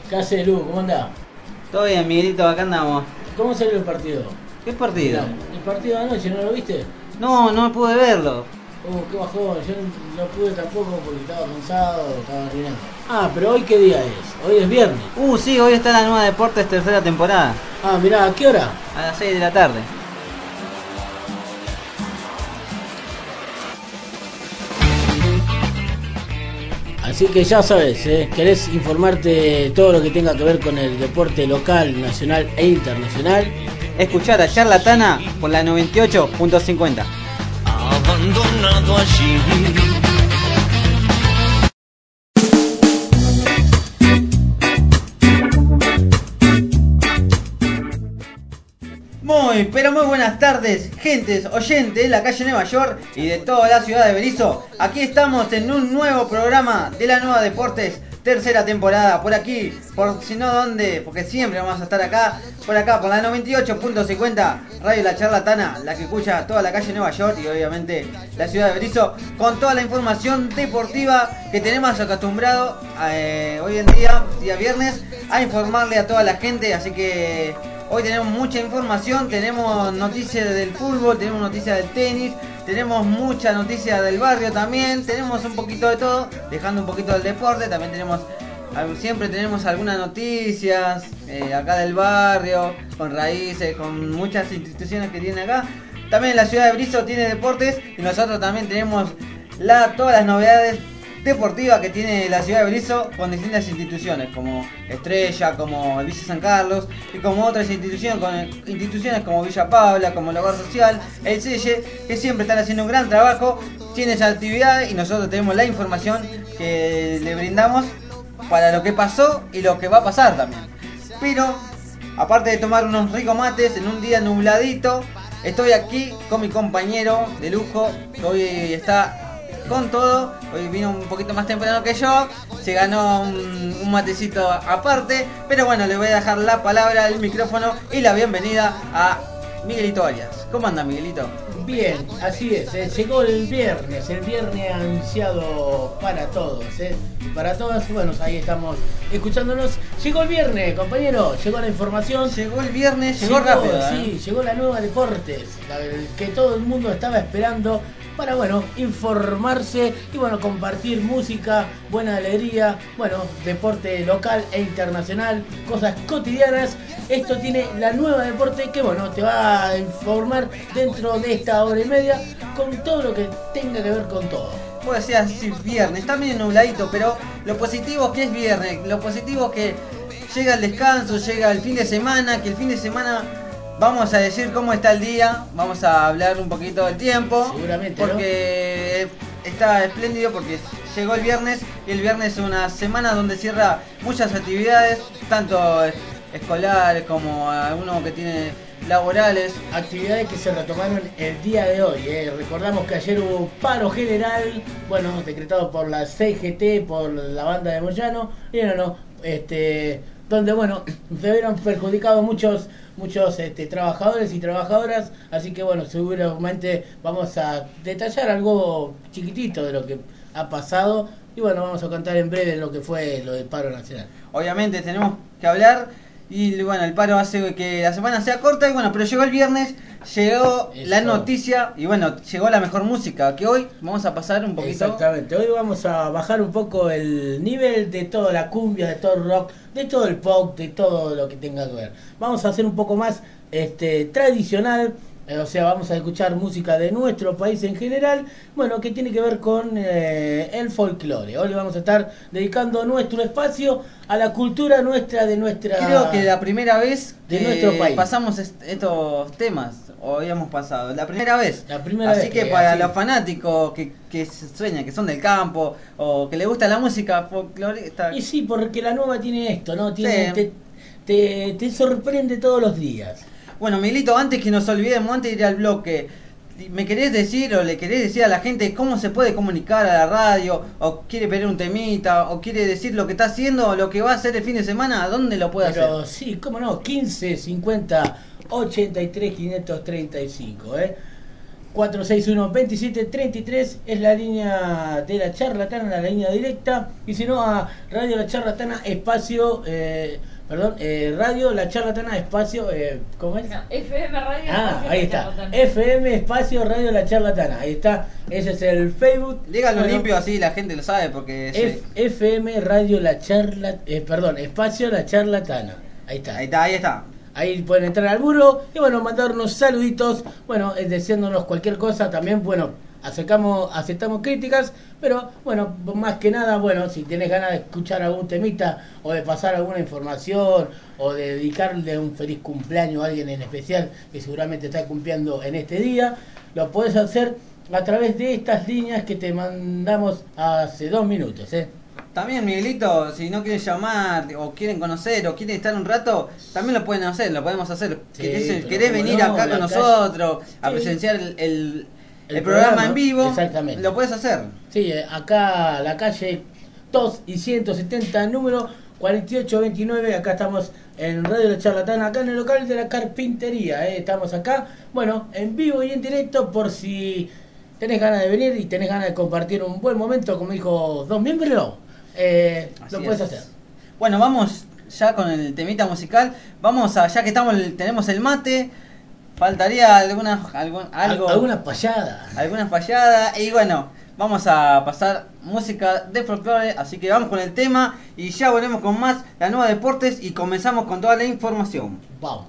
¿Qué haces, Lu? ¿Cómo andás? Todo bien, Miguelito, acá andamos. ¿Cómo salió el partido? ¿Qué partido? El partido de anoche, ¿no lo viste? No pude verlo. Qué bajón, yo no pude tampoco porque estaba cansado, estaba arruinado. Ah, pero ¿hoy qué día es? Hoy es viernes. Sí, hoy está la nueva Deportes tercera temporada. Ah, mirá, ¿a qué hora? A las 6 de la tarde. Así que ya sabes, querés informarte de todo lo que tenga que ver con el deporte local, nacional e internacional. Escuchar a Charlatana por la 98.50. Abandonado allí. Pero muy buenas tardes, gentes, oyentes de la calle Nueva York y de toda la ciudad de Berisso. Aquí estamos en un nuevo programa de la Nueva Deportes, tercera temporada, por aquí, por si no dónde, porque siempre vamos a estar acá, por la 98.50, Radio La Charlatana, la que escucha toda la calle Nueva York y obviamente la ciudad de Berisso, con toda la información deportiva que tenemos acostumbrado hoy en día viernes, a informarle a toda la gente, así que hoy tenemos mucha información, tenemos noticias del fútbol, tenemos noticias del tenis, tenemos mucha noticia del barrio también, tenemos un poquito de todo, dejando un poquito del deporte, también siempre tenemos algunas noticias acá del barrio, con raíces, con muchas instituciones que tienen acá. También la ciudad de Berisso tiene deportes y nosotros también tenemos todas las novedades deportiva que tiene la ciudad de Berisso con distintas instituciones como Estrella, como el Vice San Carlos y como otras instituciones como Villa Paula, como el Hogar Social, el Selle, que siempre están haciendo un gran trabajo, tienen esa actividad y nosotros tenemos la información que le brindamos para lo que pasó y lo que va a pasar también. Pero aparte de tomar unos ricos mates en un día nubladito, estoy aquí con mi compañero de lujo que hoy está con todo, hoy vino un poquito más temprano que yo, se ganó un matecito aparte, pero bueno, le voy a dejar la palabra, el micrófono y la bienvenida a Miguelito Arias. ¿Cómo anda, Miguelito? Bien, así es, llegó el viernes ansiado para todos, y para todas, bueno, ahí estamos escuchándonos. Llegó el viernes, compañero, llegó la información. Llegó el viernes, llegó rápido. Sí, llegó la nueva Deportes, que todo el mundo estaba esperando para, bueno, informarse y, bueno, compartir música, buena alegría, bueno, deporte local e internacional, cosas cotidianas. Esto tiene la nueva Deporte que, bueno, te va a informar dentro de esta hora y media con todo lo que tenga que ver con todo. Puede ser así, viernes, está medio nubladito, pero lo positivo es que es viernes, lo positivo es que llega el descanso, llega el fin de semana, que el fin de semana vamos a decir cómo está el día, vamos a hablar un poquito del tiempo, seguramente, porque ¿no? Está espléndido porque llegó el viernes y el viernes es una semana donde cierra muchas actividades, tanto escolares como algunos que tiene laborales. Actividades que se retomaron el día de hoy. Recordamos que ayer hubo paro general, bueno, decretado por la CGT, por la banda de Moyano, y donde, bueno, se vieron perjudicados muchos trabajadores y trabajadoras, así que, bueno, seguramente vamos a detallar algo chiquitito de lo que ha pasado y, bueno, vamos a contar en breve lo que fue lo del paro nacional. Obviamente tenemos que hablar y, bueno, el paro hace que la semana sea corta y, bueno, pero llegó el viernes, llegó la noticia y, bueno, llegó la mejor música que hoy vamos a pasar un poquito. Exactamente, hoy vamos a bajar un poco el nivel de toda la cumbia, de todo el rock, de todo el pop, de todo lo que tenga que ver. Vamos a hacer un poco más tradicional, o sea, vamos a escuchar música de nuestro país en general, bueno, que tiene que ver con el folclore. Hoy le vamos a estar dedicando nuestro espacio a la cultura nuestra, de nuestra... Creo que la primera vez de nuestro país pasamos estos temas, o habíamos pasado, la primera vez. Así que para los fanáticos que sueñan, que son del campo, o que les gusta la música folclore... Y sí, porque la nueva tiene esto, ¿no? Tiene, sí. te sorprende todos los días. Bueno, Milito, antes que nos olvidemos, antes de ir al bloque, ¿me querés decir o le querés decir a la gente cómo se puede comunicar a la radio? ¿O quiere pedir un temita? ¿O quiere decir lo que está haciendo o lo que va a hacer el fin de semana? ¿A dónde lo puede hacer? Pero sí, cómo no, 15 50 83 535, 461-2733 es la línea de la charlatana, la línea directa, y si no a Radio La Charlatana espacio, Radio La Charlatana espacio, ¿cómo es? No, FM Radio. Ahí está, FM espacio Radio La Charlatana, ahí está, ese es el Facebook. Dígalo limpio así la gente lo sabe porque... FM Radio La Charlatana, espacio La Charlatana, ahí está. Ahí está. Ahí pueden entrar al muro y bueno, mandarnos saluditos, bueno, diciéndonos cualquier cosa también, bueno, aceptamos críticas, pero bueno, más que nada, bueno, si tenés ganas de escuchar algún temita o de pasar alguna información o de dedicarle un feliz cumpleaños a alguien en especial que seguramente está cumpliendo en este día, lo podés hacer a través de estas líneas que te mandamos hace 2 minutos, También, Miguelito, si no quieren llamar o quieren conocer o quieren estar un rato, también lo pueden hacer, lo podemos hacer. Sí, ¿Querés venir acá con nosotros a presenciar el programa en vivo? Exactamente. Lo puedes hacer. Sí, acá la calle 2 y 170, número 4829, acá estamos en Radio La Charlatana, acá en el local de la carpintería, estamos acá, bueno, en vivo y en directo por si tenés ganas de venir y tenés ganas de compartir un buen momento, como dijo Don Miembro. Lo puedes hacer. Bueno, vamos ya con el temita musical. Vamos a, ya que tenemos el mate, faltaría alguna payada. Alguna payada. Y bueno, vamos a pasar música de folclore. Así que vamos con el tema y ya volvemos con más La Nueva Deportes y comenzamos con toda la información. Vamos.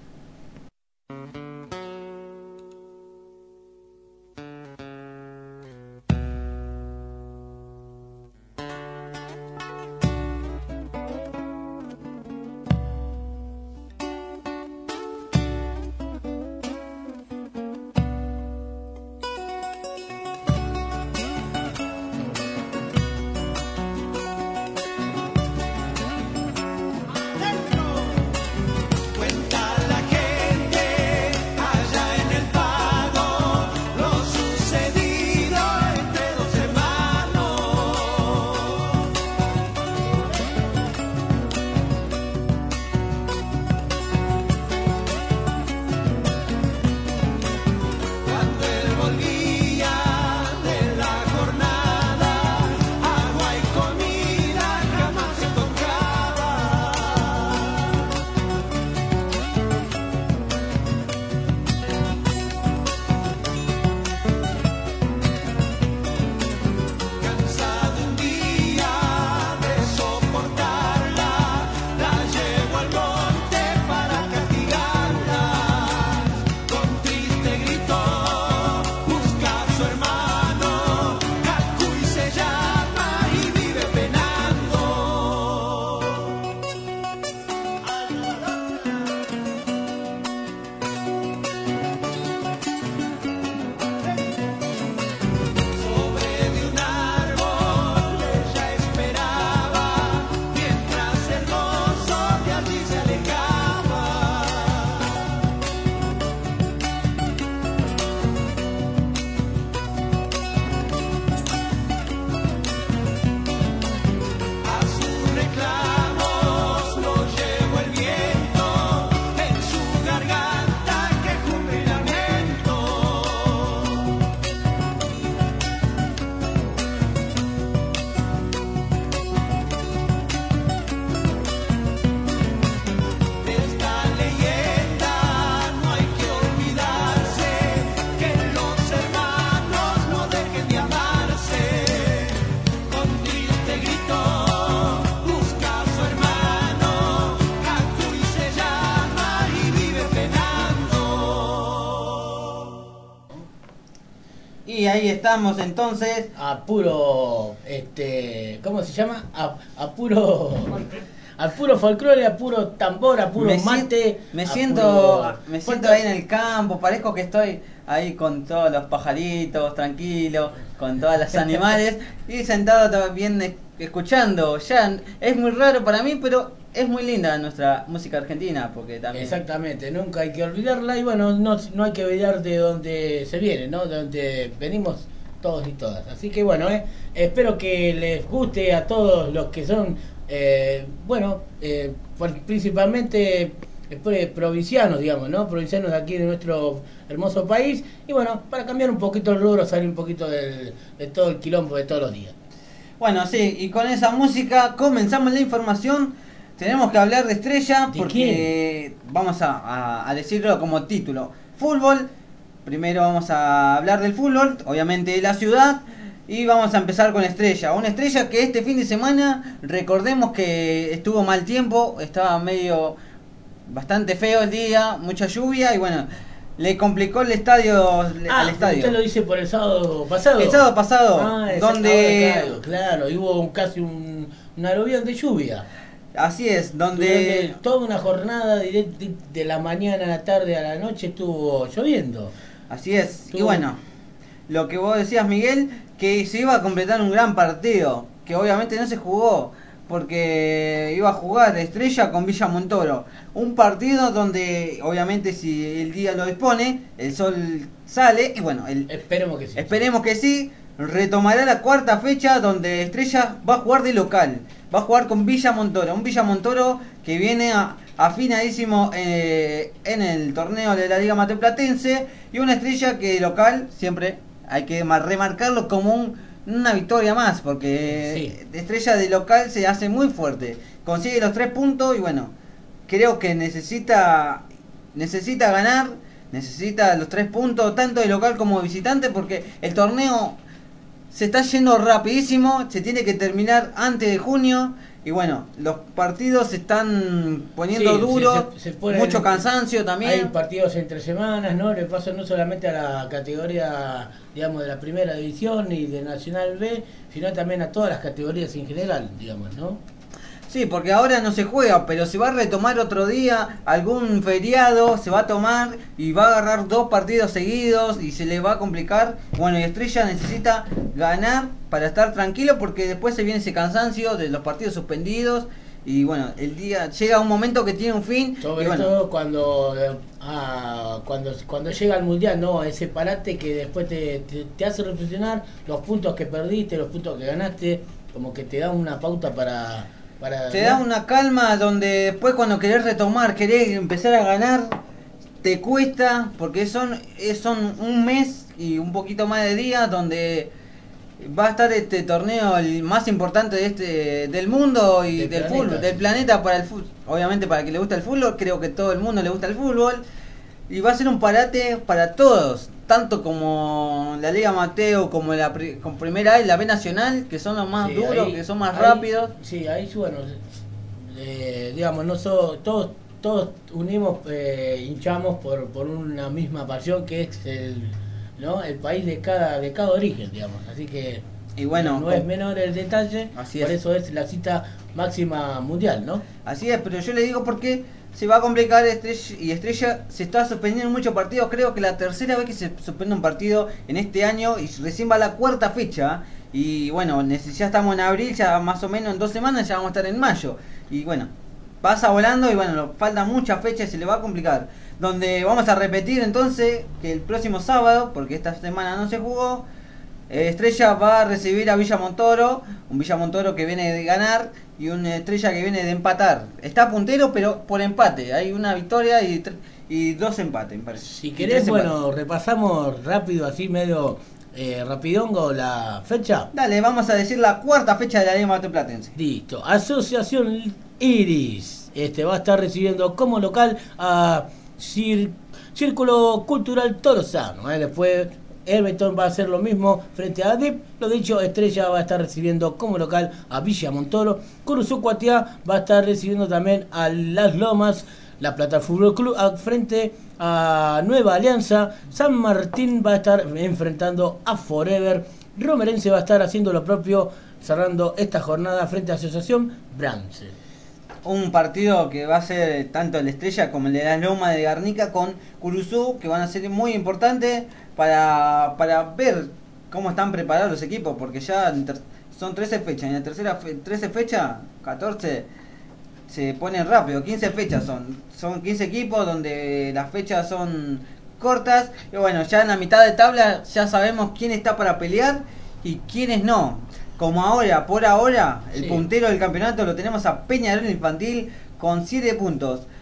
Y ahí estamos entonces. A puro, ¿cómo se llama? A puro folclore, a puro tambor, a puro mate. Me siento ahí en el campo, parezco que estoy ahí con todos los pajaritos, tranquilo, con todos los animales y sentado también escuchando. Ya es muy raro para mí, pero es muy linda nuestra música argentina, porque también... Exactamente, nunca hay que olvidarla y bueno, no hay que olvidar de dónde se viene, ¿no? De dónde venimos todos y todas. Así que bueno, espero que les guste a todos los que son, principalmente provincianos, digamos, ¿no? Provincianos de aquí de nuestro hermoso país. Y bueno, para cambiar un poquito el rubro, salir un poquito de todo el quilombo de todos los días. Bueno, sí, y con esa música comenzamos la información. Tenemos que hablar de Estrella porque vamos a decirlo como título. Fútbol. Primero vamos a hablar del fútbol, obviamente de la ciudad. Y vamos a empezar con Estrella. Una Estrella que este fin de semana, recordemos que estuvo mal tiempo, estaba bastante feo el día, mucha lluvia y bueno, le complicó el estadio al estadio. Usted lo dice por el sábado pasado. El sábado pasado, donde claro, hubo casi un aluvión de lluvia. Así es, donde toda una jornada de la mañana a la tarde a la noche estuvo lloviendo. Así es, y bueno, lo que vos decías, Miguel, que se iba a completar un gran partido, que obviamente no se jugó, porque iba a jugar Estrella con Villa Montoro. Un partido donde, obviamente, si el día lo dispone, el sol sale, y bueno, esperemos que sí, retomará la cuarta fecha donde Estrella va a jugar de local, va a jugar con Villa Montoro, un Villa Montoro que viene afinadísimo en el torneo de la Liga Mateplatense, y una Estrella que local siempre hay que remarcarlo como una victoria más, porque Estrella de local se hace muy fuerte, consigue los 3 puntos y bueno, creo que necesita ganar, necesita los 3 puntos tanto de local como de visitante, porque el torneo se está yendo rapidísimo, se tiene que terminar antes de junio. Y bueno, los partidos se están poniendo duros, mucho cansancio también. Hay partidos entre semanas, ¿no? Le pasa no solamente a la categoría, digamos, de la primera división y de Nacional B, sino también a todas las categorías en general, digamos, ¿no? Sí, porque ahora no se juega, pero se va a retomar otro día, algún feriado se va a tomar y va a agarrar 2 partidos seguidos y se le va a complicar. Bueno, y Estrella necesita ganar para estar tranquilo, porque después se viene ese cansancio de los partidos suspendidos y bueno, el día llega un momento que tiene un fin. Sobre todo cuando llega el Mundial, ¿no? Ese parate que después te hace reflexionar los puntos que perdiste, los puntos que ganaste, como que te da una pauta para te da una calma, donde después cuando querés retomar, querés empezar a ganar, te cuesta, porque son un mes y un poquito más de días donde va a estar este torneo el más importante del mundo y del fútbol, del planeta para el fútbol. Obviamente para el que le gusta el fútbol, creo que todo el mundo le gusta el fútbol. Y va a ser un parate para todos, tanto como la Liga Mateo, como con Primera A y la B Nacional, que son los más duros, que son más rápidos. Sí, ahí bueno, digamos, todos unimos, hinchamos por una misma pasión, que es el país de cada origen, digamos. Así que y bueno, no es menor el detalle, por eso es la cita máxima mundial, ¿no? Así es, pero yo le digo porque se va a complicar Estrella se está suspendiendo muchos partidos. Creo que la tercera vez que se suspende un partido en este año y recién va la cuarta fecha. Y bueno, ya estamos en abril, ya más o menos en 2 semanas ya vamos a estar en mayo. Y bueno, pasa volando y bueno, nos faltan muchas fechas y se le va a complicar. Donde vamos a repetir entonces que el próximo sábado, porque esta semana no se jugó, Estrella va a recibir a Villa Montoro, un Villa Montoro que viene de ganar y una Estrella que viene de empatar. Está puntero, pero por empate. Hay una victoria y 2 empates, me parece. Si querés, bueno, repasamos rápido, así medio rapidongo, la fecha. Dale, vamos a decir la cuarta fecha de la Liga Mateplatense. Listo. Asociación Iris va a estar recibiendo como local a Círculo Cultural Torosano. Después Everton va a hacer lo mismo frente a ADIP. Lo dicho, Estrella va a estar recibiendo como local a Villa Montoro. Curuzú Cuatiá va a estar recibiendo también a Las Lomas. La Plata Fútbol Club frente a Nueva Alianza. San Martín va a estar enfrentando a Forever. Romerense va a estar haciendo lo propio, cerrando esta jornada frente a Asociación Brance. Un partido que va a ser tanto el Estrella como el de Las Lomas de Garnica con Curuzú, que van a ser muy importantes para ver cómo están preparados los equipos, porque ya son 13 fechas, en la tercera 13 fechas, 14 se ponen rápido, 15 fechas son 15 equipos donde las fechas son cortas, y bueno, ya en la mitad de tabla ya sabemos quién está para pelear y quiénes no. Como ahora, por ahora, el puntero del campeonato lo tenemos a Peñarol Infantil con 7 puntos.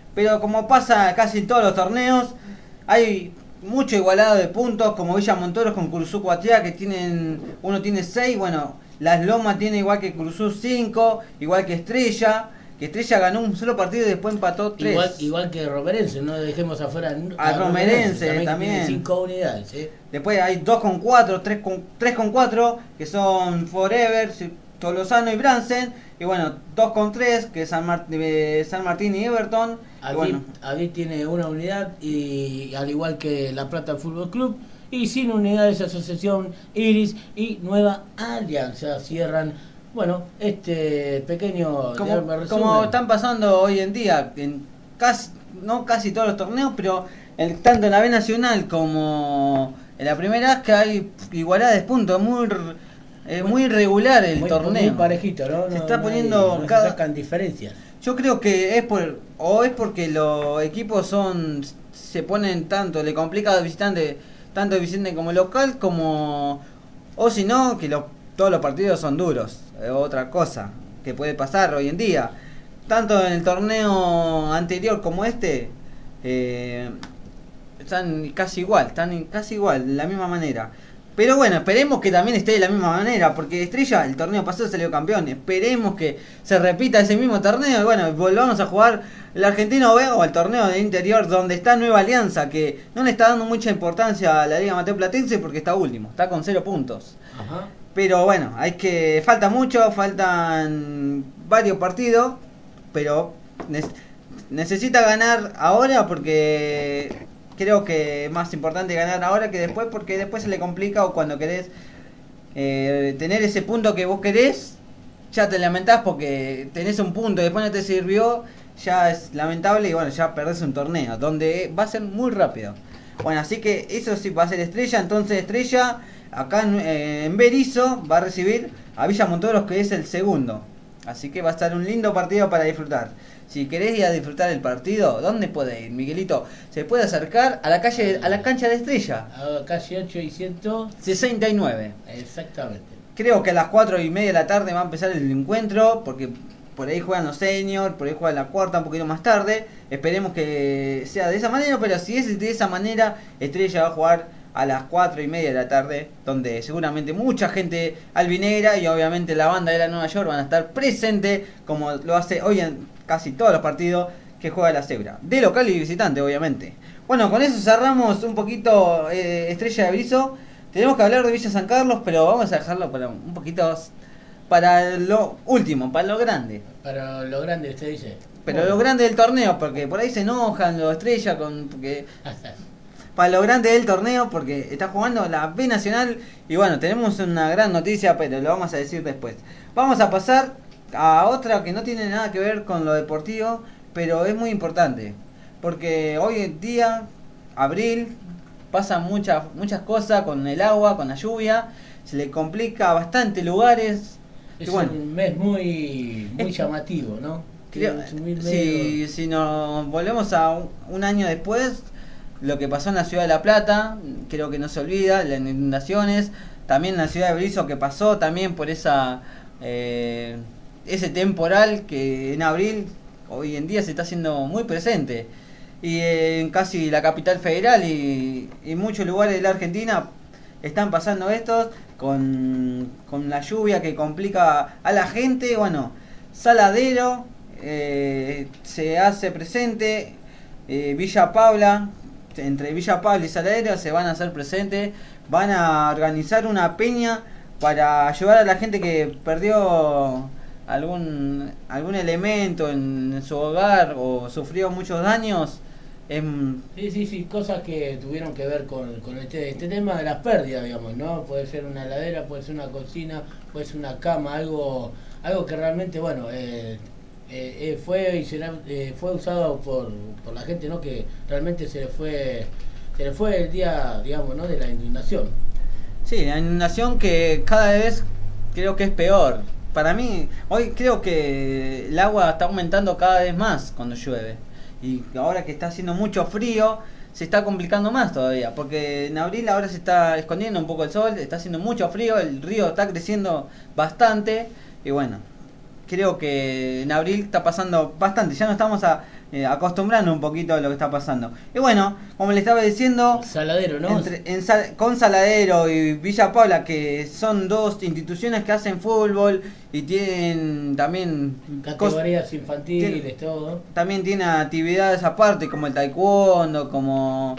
pero como pasa casi en todos los torneos, hay mucho igualado de puntos, como Villa Montoros con Curuzú Cuatiá, que uno tiene 6, bueno, Las Lomas tiene igual que Curuzú 5, igual que Estrella ganó un solo partido y después empató 3. Igual que Romerense, no dejemos afuera a Romerense también. 5 unidades. Después hay 2 con 4, 3 con 4, que son Forever, Tolosano y Bransen. Y bueno, 2 con 3, que es San Martín y Everton. Adit tiene una unidad, y al igual que La Plata Fútbol Club. Y sin unidades Asociación Iris y Nueva Alianza. Cierran, bueno, este pequeño como están pasando hoy en día en casi todos los torneos, pero tanto en la B Nacional como en la primera, que hay igualdad de puntos, muy irregular el torneo. Muy parejito, ¿no? Se está poniendo se sacan diferencias. Yo creo que es porque los equipos se ponen tanto, le complica al visitante, tanto el visitante como local, o si no, que todos los partidos son duros. Otra cosa que puede pasar hoy en día, tanto en el torneo anterior como están casi igual, de la misma manera. Pero bueno, esperemos que también esté de la misma manera, porque Estrella el torneo pasado salió campeón. Esperemos que se repita ese mismo torneo y bueno, volvamos a jugar el Argentino B o el torneo de interior, donde está Nueva Alianza, que no le está dando mucha importancia a la Liga Mateo Platense porque está último, está con 0 puntos. Ajá. Pero bueno, falta mucho, faltan varios partidos, pero necesita ganar ahora, porque creo que es más importante ganar ahora que después, porque después se le complica, o cuando querés tener ese punto que vos querés, ya te lamentás porque tenés un punto y después no te sirvió, ya es lamentable y bueno, ya perdés un torneo, donde va a ser muy rápido. Bueno, así que eso sí va a ser Estrella. Entonces Estrella acá en Berisso va a recibir a Villa Montoros, que es el segundo. Así que va a estar un lindo partido para disfrutar. Si querés ir a disfrutar el partido, ¿dónde puede ir, Miguelito? Se puede acercar a la cancha de Estrella. A calle 8 y 169. Exactamente. Creo que a las 4:30 de la tarde va a empezar el encuentro, porque por ahí juegan los seniors, por ahí juegan la cuarta un poquito más tarde. Esperemos que sea de esa manera, pero si es de esa manera, Estrella va a jugar a las 4:30 de la tarde, donde seguramente mucha gente albinegra y obviamente la banda de la Nueva York van a estar presente, como lo hace hoy en casi todos los partidos que juega la Cebra, de local y visitante obviamente. Bueno, con eso cerramos un poquito Estrella de Berisso. Tenemos que hablar de Villa San Carlos, pero vamos a dejarlo para un poquito, para lo último, para lo grande. Para lo grande, usted dice. Pero lo grande del torneo, porque por ahí se enojan los Estrella para lo grande del torneo, porque está jugando la B Nacional. Y bueno, tenemos una gran noticia, pero lo vamos a decir después. Vamos a pasar a otra que no tiene nada que ver con lo deportivo, pero es muy importante, porque hoy en día, abril, pasan muchas cosas con el agua, con la lluvia, se le complica a bastante lugares. Es un mes muy llamativo, ¿no? Si nos volvemos a un año después, lo que pasó en la ciudad de La Plata, creo que no se olvida, las inundaciones, también en la ciudad de Berisso, que pasó también por ese temporal que en abril hoy en día se está haciendo muy presente, y en casi la capital federal y muchos lugares de la Argentina están pasando estos con la lluvia que complica a la gente. Bueno, Saladero se hace presente, Villa Paula, entre Villa Paula y Saladero se van a hacer presentes, van a organizar una peña para ayudar a la gente que perdió algún elemento en su hogar o sufrió muchos daños. Sí, cosas que tuvieron que ver con este tema de las pérdidas, digamos, ¿no? Puede ser una heladera, puede ser una cocina, puede ser una cama, algo que realmente, bueno, fue y será, fue usado por la gente, ¿no? Que realmente se le fue el día, digamos, ¿no? De la inundación. Sí, la inundación que cada vez creo que es peor. Para mí, hoy creo que el agua está aumentando cada vez más cuando llueve. Y ahora que está haciendo mucho frío, se está complicando más todavía. Porque en abril ahora se está escondiendo un poco el sol, está haciendo mucho frío, el río está creciendo bastante. Y bueno, creo que en abril está pasando bastante. Ya no estamos a acostumbrando un poquito a lo que está pasando. Y bueno, como le estaba diciendo, Saladero, ¿no? Con Saladero y Villa Paula, que son dos instituciones que hacen fútbol y tienen también categorías infantiles, todo. También tiene actividades aparte como el taekwondo, como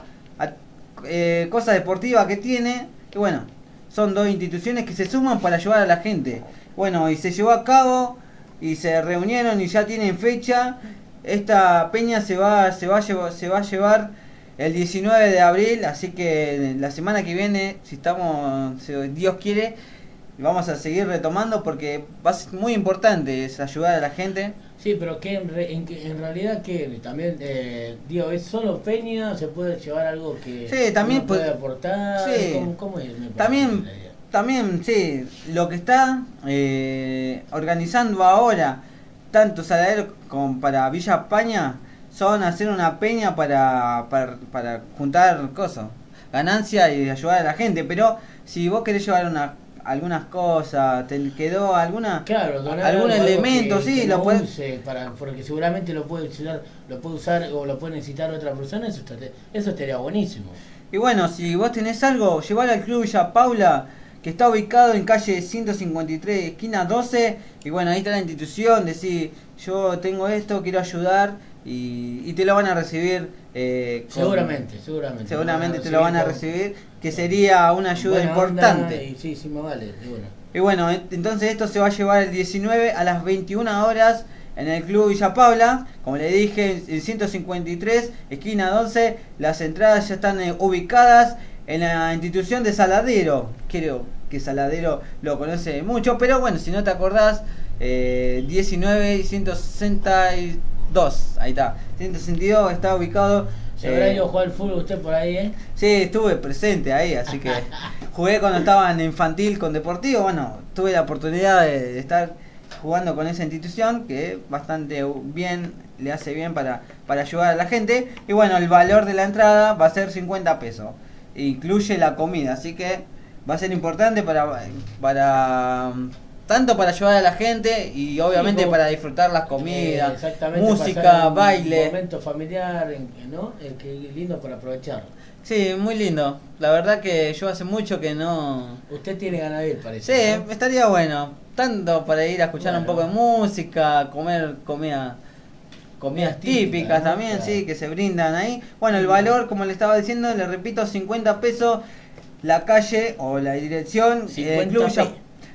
cosas deportivas que tiene. Y bueno, son dos instituciones que se suman para ayudar a la gente. Bueno, y se llevó a cabo y se reunieron y ya tienen fecha. Esta peña se va a llevar el 19 de abril, así que la semana que viene, si Dios quiere, vamos a seguir retomando porque va a ser muy importante es ayudar a la gente. Sí, pero que en realidad que también, digo, es solo peña, se puede llevar algo que sí, también puede aportar. Sí, ¿Cómo es? También, sí, lo que está organizando ahora, tanto Saladero como para Villa España, son hacer una peña para juntar cosas, ganancias y ayudar a la gente. Pero si vos querés llevar algunas cosas, te quedó algún elemento, sí, lo puedes porque seguramente lo puede usar o lo puede necesitar otra persona, eso estaría buenísimo. Y bueno, si vos tenés algo, llevalo al Club Villa Paula, que está ubicado en calle 153, esquina 12, y bueno, ahí está la institución, decir, yo tengo esto, quiero ayudar, y te lo van a recibir. Seguramente te lo van a recibir, que sería una ayuda importante. Y sí, me vale, seguro. Y bueno, entonces esto se va a llevar el 19 a las 21 horas en el Club Villa Paula, como le dije, en 153, esquina 12. Las entradas ya están ubicadas en la institución de Saladero. Creo que Saladero lo conoce mucho, pero bueno, si no te acordás, 19 y 162, ahí está, 162 está ubicado. ¿Se habrá ido a jugar al fútbol usted por ahí, Sí, estuve presente ahí, así que jugué cuando estaba en infantil con deportivo. Bueno, tuve la oportunidad de estar jugando con esa institución, que bastante bien, le hace bien para ayudar a la gente. Y bueno, el valor de la entrada va a ser 50 pesos, incluye la comida, así que va a ser importante para tanto para ayudar a la gente y obviamente para disfrutar las comidas, música, baile, un momento familiar, ¿no? Que es lindo para aprovechar. Sí, muy lindo. La verdad que yo hace mucho que no. Usted tiene ganas de ir, parece. Sí, ¿no? estaría bueno. Tanto para ir a escuchar un poco de música, comer comidas típicas, ¿no? También, claro. Sí, que se brindan ahí. Bueno, el valor, como le estaba diciendo, le repito, 50 pesos. La calle o la dirección, 50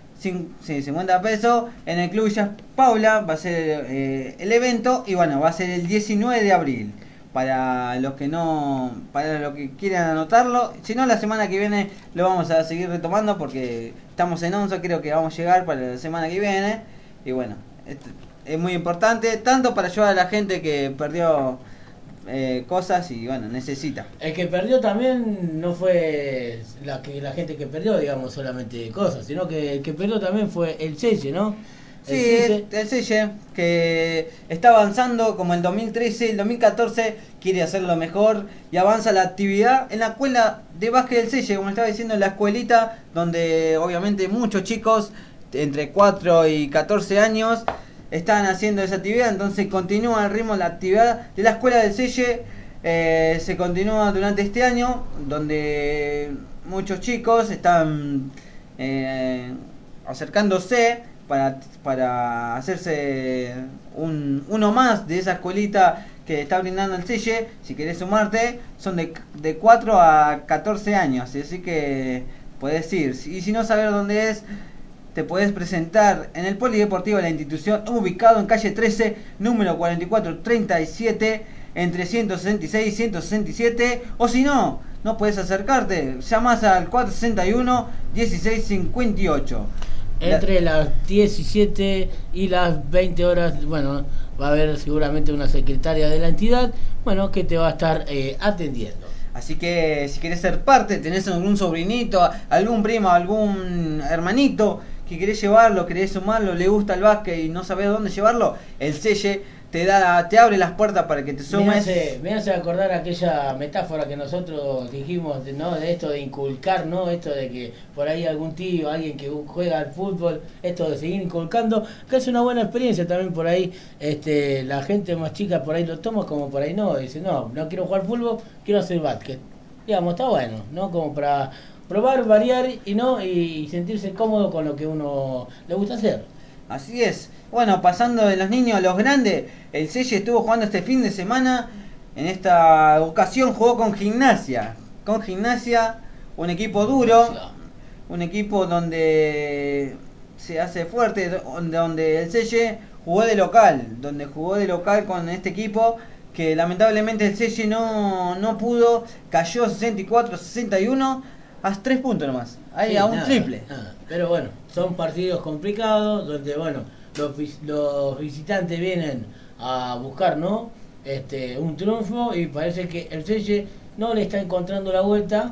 pesos. En el Club Villa Paula va a ser el evento. Y bueno, va a ser el 19 de abril. Para los que quieran anotarlo. Si no, la semana que viene lo vamos a seguir retomando, porque estamos en 11, creo que vamos a llegar para la semana que viene. Y bueno, es muy importante, tanto para ayudar a la gente que perdió cosas y bueno, necesita. El que perdió también no fue la gente que perdió, digamos, solamente cosas, sino que el que perdió también fue el Selle, ¿no? Sí, el Selle, que está avanzando como el 2013, el 2014 quiere hacerlo mejor y avanza la actividad en la escuela de básquet del Selle, como estaba diciendo, en la escuelita donde obviamente muchos chicos entre 4 y 14 años están haciendo esa actividad. Entonces continúa el ritmo la actividad de la escuela del Selle, se continúa durante este año, donde muchos chicos están acercándose para hacerse uno más de esa escuelita que está brindando el Selle. Si querés sumarte, son de 4 a 14 años, así que podés ir. Y si no sabes dónde es, te podés presentar en el Polideportivo de la institución, ubicado en calle 13, número 4437, entre 166 y 167. O si no podés acercarte, llamás al 461-1658. Entre las 17 y las 20 horas, bueno, va a haber seguramente una secretaria de la entidad, bueno, que te va a estar atendiendo. Así que si querés ser parte, tenés algún sobrinito, algún primo, algún hermanito que querés llevarlo, querés sumarlo, le gusta el básquet y no sabés dónde llevarlo, el Selle te abre las puertas para que te Me sumes. hace acordar aquella metáfora que nosotros dijimos, ¿no? De esto de inculcar, ¿no? Esto de que por ahí algún tío, alguien que juega al fútbol, esto de seguir inculcando, que es una buena experiencia también por ahí. La gente más chica por ahí lo toma, como por ahí no, dice, no quiero jugar fútbol, quiero hacer básquet. Digamos, está bueno, ¿no? Como para probar, variar y sentirse cómodo con lo que uno le gusta hacer. Así es. Bueno, pasando de los niños a los grandes, el Selle estuvo jugando este fin de semana. En esta ocasión jugó con Gimnasia. Con Gimnasia, un equipo duro, un equipo donde se hace fuerte, donde el Selle jugó de local con este equipo, que lamentablemente el Selle no pudo, cayó 64-61, a 3 puntos nomás, ahí Sí, a un nada, triple. nada. Pero bueno, son partidos complicados donde bueno, los visitantes vienen a buscar, ¿no? Un triunfo, y parece que el Selle no le está encontrando la vuelta,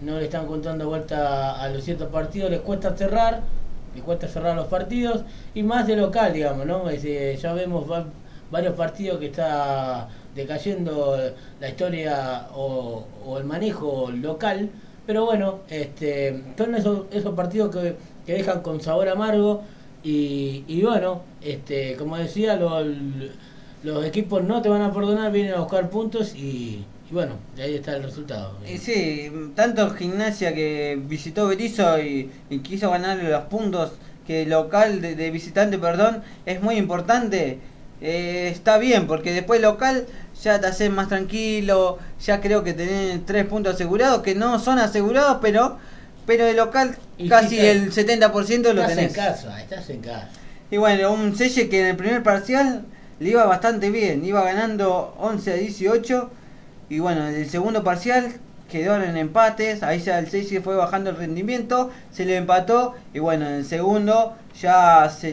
a los ciertos partidos, les cuesta cerrar los partidos, y más de local, digamos, ¿no? Ya vemos varios partidos que está decayendo la historia o el manejo local. Pero bueno, son esos partidos que dejan con sabor amargo, y bueno, como decía, los equipos no te van a perdonar, vienen a buscar puntos, y bueno, de ahí está el resultado. Y sí, tanto Gimnasia que visitó Berisso y quiso ganarle los puntos, que local de visitante, perdón, es muy importante. Está bien, porque después local ya te haces más tranquilo, ya creo que tenés 3 puntos asegurados, que no son asegurados, pero de local Y casi sí, el 70% lo estás tenés. estás en casa. Y bueno, un Selle que en el primer parcial le iba bastante bien, iba ganando 11-18, y bueno, en el segundo parcial quedaron en empates, ahí ya el Selle fue bajando el rendimiento, se le empató, y bueno, en el segundo ya se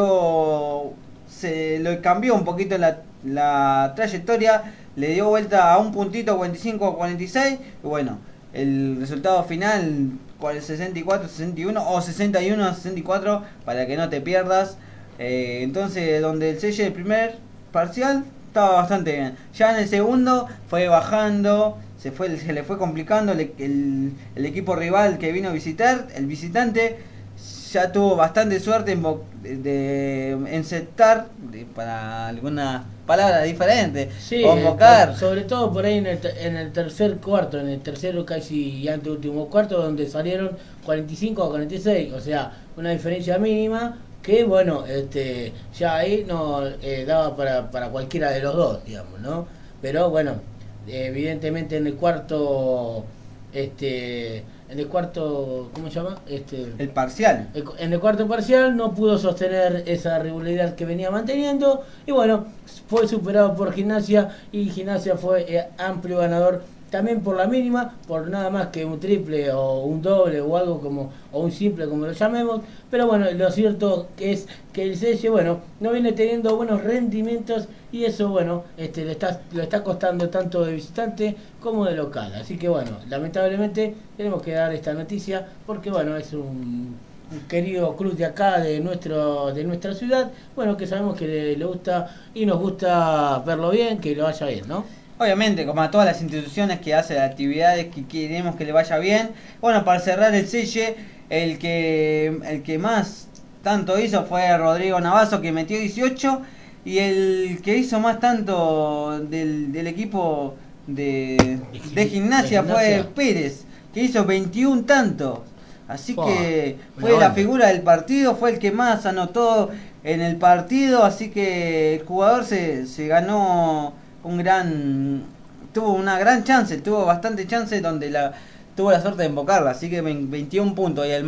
lo cambió un poquito la trayectoria, le dio vuelta a un puntito, 45-46, y bueno, el resultado final 64-61 o 61-64, para que no te pierdas. Entonces, donde el Selle el primer parcial estaba bastante bien, ya en el segundo fue bajando, se le fue complicando el equipo rival que vino a visitar, el visitante ya tuvo bastante suerte de encetar, para alguna palabra diferente, Sí, convocar. sobre todo por ahí en el tercer cuarto, en el tercero casi y anteúltimo cuarto, donde salieron 45-46, o sea, una diferencia mínima que bueno, ya ahí no daba para cualquiera de los dos, digamos, ¿no? Pero bueno, evidentemente en el cuarto, ¿cómo se llama? El parcial. En el cuarto parcial no pudo sostener esa regularidad que venía manteniendo, y bueno, fue superado por Gimnasia, y Gimnasia fue amplio ganador también por la mínima, por nada más que un triple o un doble o algo o un simple, como lo llamemos. Pero bueno, lo cierto es que el Selle, bueno, no viene teniendo buenos rendimientos, y eso, bueno, le está costando tanto de visitante como de local. Así que bueno, lamentablemente tenemos que dar esta noticia, porque bueno, es un querido club de acá, de nuestra ciudad, bueno, que sabemos que le gusta y nos gusta verlo bien, que lo vaya bien, ¿no? Obviamente, como a todas las instituciones que hacen actividades que queremos que le vaya bien. Bueno, para cerrar el Selle, el que más tanto hizo fue Rodrigo Navazo, que metió 18, y el que hizo más tanto del equipo de Gimnasia fue Pérez, que hizo 21 tantos. Así que fue la figura del partido, fue el que más anotó en el partido, así que el jugador se ganó tuvo una gran chance, tuvo bastante chance, donde tuvo la suerte de invocarla, así que 21 puntos, y el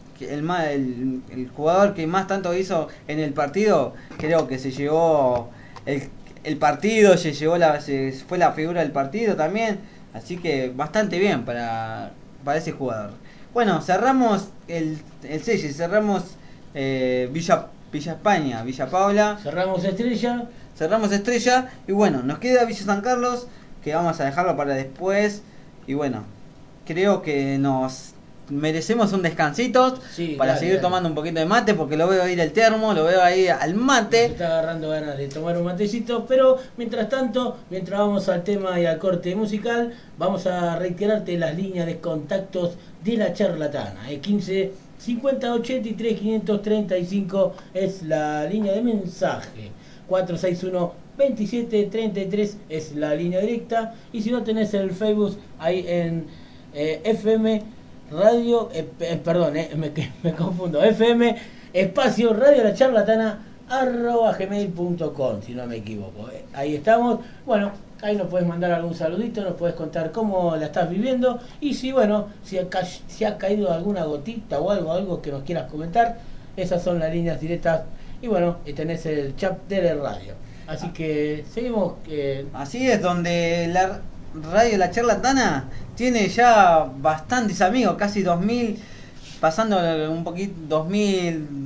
jugador que más tanto hizo en el partido, creo que se llevó el partido, fue la figura del partido también, así que bastante bien para ese jugador. Bueno, cerramos el Selle, cerramos Villa España, Villa Paula. Cerramos Estrella, y bueno, nos queda Villa San Carlos, que vamos a dejarlo para después. Y bueno, creo que nos merecemos un descansito Sí, para dale, seguir dale. tomando un poquito de mate, porque lo veo ir el termo, lo veo ahí al Se mate. está agarrando ganas de tomar un matecito, pero mientras tanto, mientras vamos al tema y al corte musical, vamos a reiterarte las líneas de contactos de la charlatana. 15 50 83 535 es la línea de mensaje. 461 27 33 es la línea directa. Y si no tenés el Facebook ahí en FM Radio, me confundo, FM espacio Radio La Charlatana @gmail.com, si no me equivoco. Ahí estamos. Bueno, ahí nos puedes mandar algún saludito, nos puedes contar cómo la estás viviendo y si ha caído alguna gotita o algo que nos quieras comentar. Esas son las líneas directas y bueno, tenés el chat de la radio. Así que seguimos. Así es, donde la radio La Charlatana tiene ya bastantes amigos, casi 2000, pasando un poquito, 2000,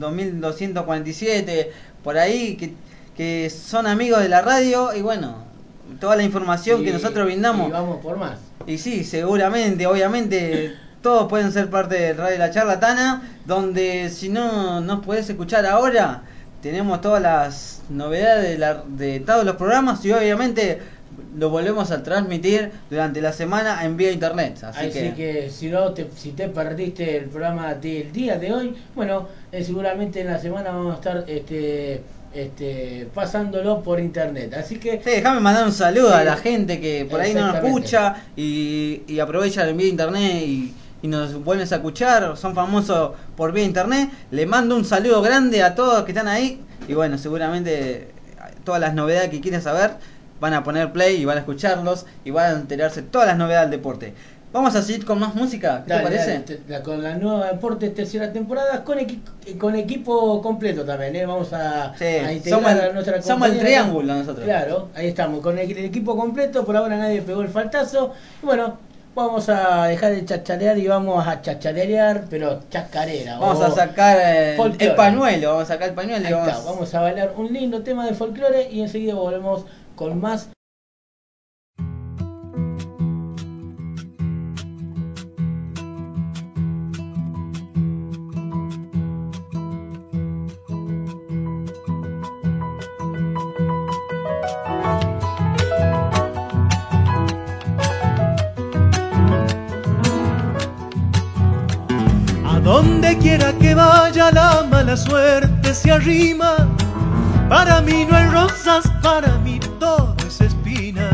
2247, por ahí, que son amigos de la radio y bueno, toda la información que nosotros brindamos. Y vamos por más. Y sí, seguramente, obviamente, todos pueden ser parte de Radio La Charlatana, donde si no nos podés escuchar ahora, tenemos todas las novedades de todos los programas y obviamente lo volvemos a transmitir durante la semana en vía internet. Así que si te perdiste el programa del día de hoy, bueno, seguramente en la semana vamos a estar pasándolo por internet. Así que sí, déjame mandar un saludo a la gente que por ahí no nos escucha y aprovecha el vía internet y nos vuelven a escuchar, son famosos por vía internet. Le mando un saludo grande a todos que están ahí y bueno, seguramente todas las novedades que quieren saber van a poner play y van a escucharlos y van a enterarse de todas las novedades del deporte. Vamos a seguir con más música, ¿qué te parece? Con la nueva Deportes tercera temporada con equipo completo también, vamos a integrar a nuestra compañera. Somos el triángulo nosotros. Claro, ahí estamos, con el equipo completo, por ahora nadie pegó el faltazo. Y bueno, vamos a dejar de chachalear y vamos a chachalear, pero chascarera. Vamos a sacar el pañuelo, y vamos a bailar un lindo tema de folclore y enseguida volvemos con más. A donde quiera que vaya la mala suerte se arrima. Para mí no hay rosas, para mí todo es espinas.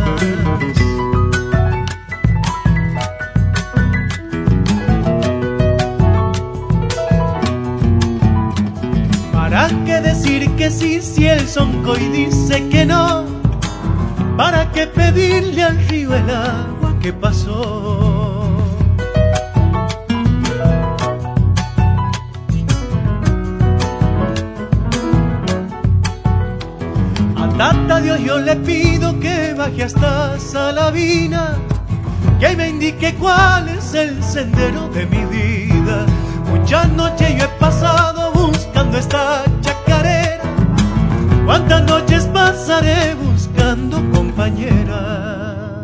¿Para qué decir que sí si el soncoy dice que no? ¿Para qué pedirle al río el agua que pasó? Tata Dios yo le pido que baje hasta Salavina, que me indique cuál es el sendero de mi vida. Muchas noches yo he pasado buscando esta chacarera, cuántas noches pasaré buscando compañera.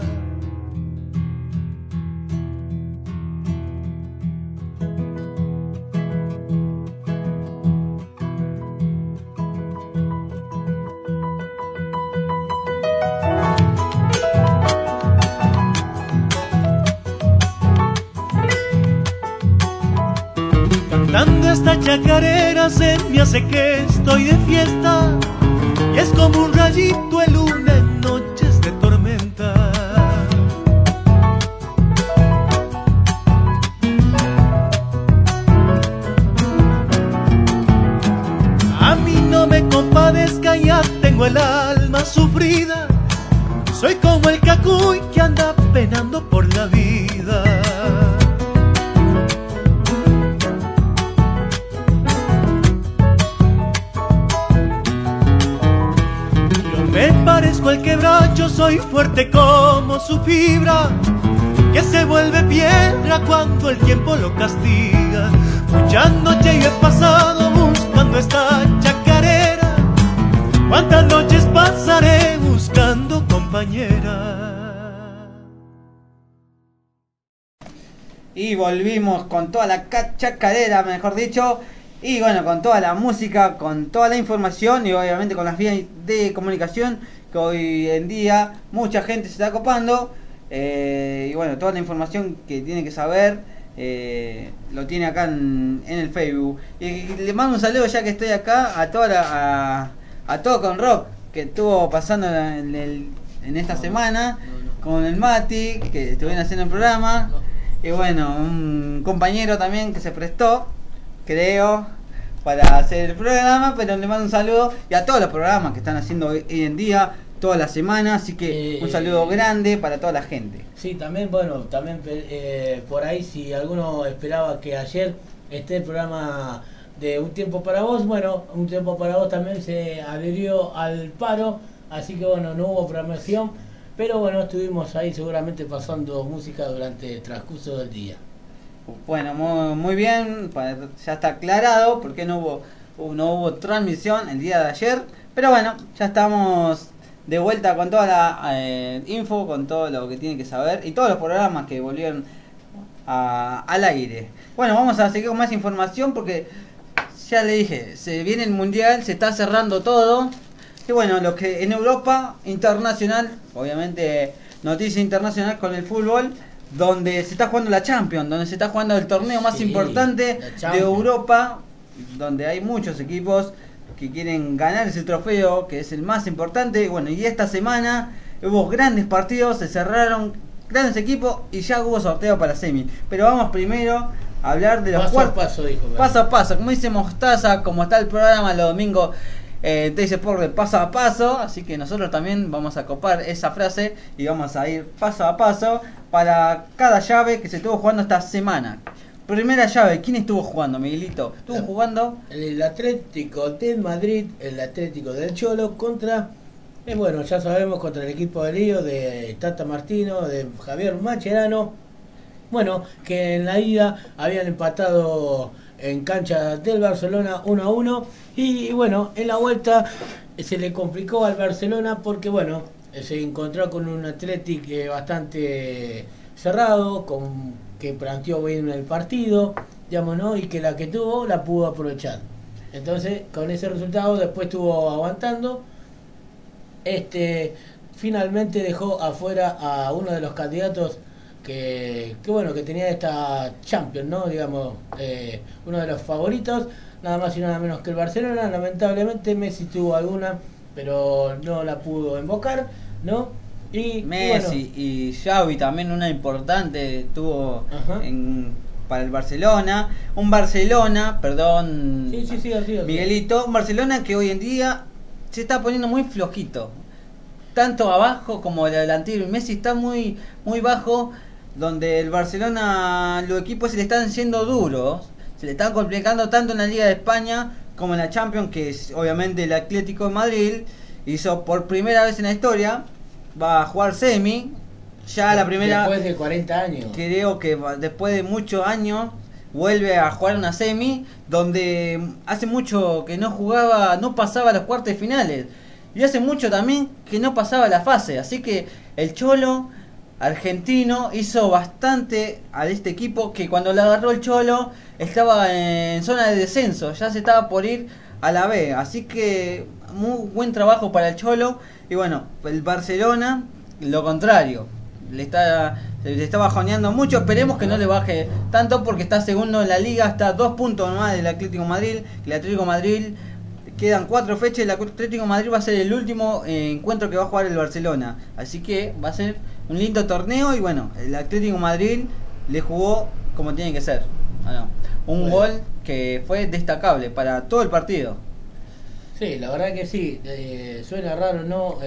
Cantando esta chacarera se me hace que estoy de fiesta y es como un rayito de luna en noches de tormenta. A mí no me compadezca, ya tengo el alma sufrida, soy como el cacuy que anda penando por la vida. Me parezco al quebracho, soy fuerte como su fibra, que se vuelve piedra cuando el tiempo lo castiga. Muchas noches yo he pasado buscando esta chacarera, cuántas noches pasaré buscando compañera. y volvimos con toda la chacarera, mejor dicho, y bueno, con toda la música, con toda la información y obviamente con las vías de comunicación que hoy en día mucha gente se está copando, y bueno, toda la información que tiene que saber lo tiene acá en el Facebook. Y le mando un saludo, ya que estoy acá, a toda a todo con rock que estuvo pasando en esta semana con el Mati, que estuvieron haciendo el programa. Y bueno, un compañero también que se prestó, creo, para hacer el programa, pero le mando un saludo, y a todos los programas que están haciendo hoy en día, toda la semana, así que un saludo grande para toda la gente. Sí, también, bueno, también por ahí, si alguno esperaba que ayer esté el programa de Un Tiempo para Vos, bueno, Un Tiempo para Vos también se adhirió al paro, así que bueno, no hubo programación. Pero bueno, estuvimos ahí seguramente pasando música durante el transcurso del día. Bueno, muy bien, ya está aclarado porque no hubo transmisión el día de ayer. Pero bueno, ya estamos de vuelta con toda la info, con todo lo que tienen que saber y todos los programas que volvieron al aire. Bueno, vamos a seguir con más información porque ya le dije, se viene el mundial, se está cerrando todo. Y bueno, lo que en Europa internacional, obviamente noticia internacional con el fútbol, donde se está jugando la Champions, donde se está jugando el torneo más importante de Europa, donde hay muchos equipos que quieren ganar ese trofeo, que es el más importante. Y bueno, y esta semana hubo grandes partidos, se cerraron grandes equipos y ya hubo sorteo para semi. Pero vamos primero a hablar de los cuartos. Paso a paso, como dice Mostaza, como está el programa los domingos. Te dice por de paso a paso, así que nosotros también vamos a copar esa frase y vamos a ir paso a paso para cada llave que se estuvo jugando esta semana. Primera llave, ¿quién estuvo jugando, Miguelito? Estuvo jugando el Atlético de Madrid, el Atlético del Cholo contra, bueno, ya sabemos, contra el equipo de Lío, de Tata Martino, de Javier Mascherano. Bueno, que en la ida habían empatado en cancha del Barcelona 1-1, y bueno, en la vuelta se le complicó al Barcelona porque bueno, se encontró con un Atlético bastante cerrado, que planteó bien el partido, digamos, ¿no? Y que la que tuvo la pudo aprovechar. Entonces, con ese resultado después estuvo aguantando. Finalmente dejó afuera a uno de los candidatos que bueno, que tenía esta Champions, ¿no? Digamos, uno de los favoritos, nada más y nada menos que el Barcelona. Lamentablemente Messi tuvo alguna, pero no la pudo invocar, ¿no? Y Messi y Xavi también una importante tuvo para el Barcelona. Un Barcelona, perdón, sí, Miguelito, un Barcelona que hoy en día se está poniendo muy flojito, tanto abajo como el delantero. Messi está muy bajo, donde el Barcelona, los equipos se le están haciendo duros, se le están complicando tanto en la Liga de España como en la Champions, que es obviamente el Atlético de Madrid hizo por primera vez en la historia, va a jugar semi, ya la primera, después de 40 años. Creo que después de muchos años vuelve a jugar una semi, donde hace mucho que no jugaba, no pasaba a los cuartos de finales, y hace mucho también que no pasaba la fase, así que el Cholo argentino hizo bastante a este equipo, que cuando le agarró el Cholo estaba en zona de descenso, ya se estaba por ir a la B, así que muy buen trabajo para el Cholo. Y bueno, el Barcelona, lo contrario, le está bajoneando mucho. Esperemos que no le baje tanto, porque está segundo en la liga, está 2 puntos más del Atlético de Madrid. El Atlético de Madrid, quedan 4 fechas, el Atlético de Madrid va a ser el último encuentro que va a jugar el Barcelona, así que va a ser un lindo torneo. Y bueno, el Atlético de Madrid le jugó como tiene que ser. Un gol que fue destacable para todo el partido. Sí, la verdad que sí. Suena raro no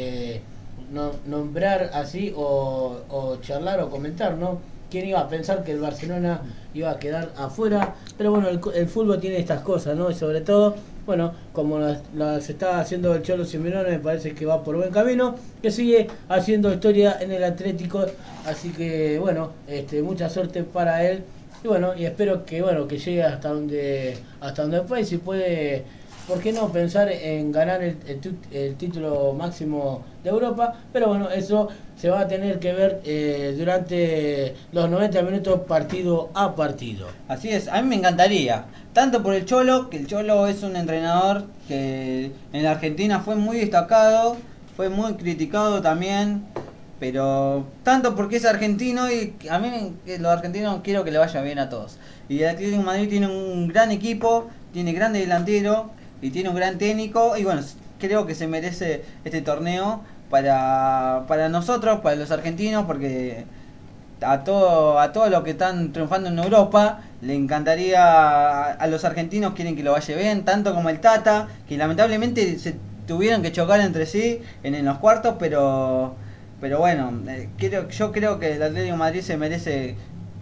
nombrar así o charlar o comentar, ¿no? ¿Quién iba a pensar que el Barcelona iba a quedar afuera? Pero bueno, el fútbol tiene estas cosas, ¿no? Y sobre todo, bueno, como las está haciendo el Cholo Simeone, me parece que va por buen camino, que sigue haciendo historia en el Atlético, así que bueno, mucha suerte para él. Y bueno, y espero que llegue hasta donde fue, y si puede ¿por qué no pensar en ganar el título máximo de Europa? Pero bueno, eso se va a tener que ver durante los 90 minutos partido a partido. Así es, a mí me encantaría, tanto por el Cholo, que el Cholo es un entrenador que en la Argentina fue muy destacado, fue muy criticado también, pero tanto porque es argentino y a mí los argentinos quiero que le vaya bien a todos. Y el Atlético de Madrid tiene un gran equipo, tiene grandes delanteros y tiene un gran técnico y bueno, creo que se merece este torneo para nosotros, para los argentinos, porque a todos los que están triunfando en Europa le encantaría, a los argentinos quieren que lo vaya bien, tanto como el Tata, que lamentablemente se tuvieron que chocar entre sí en los cuartos, pero bueno, yo creo que el Atlético de Madrid se merece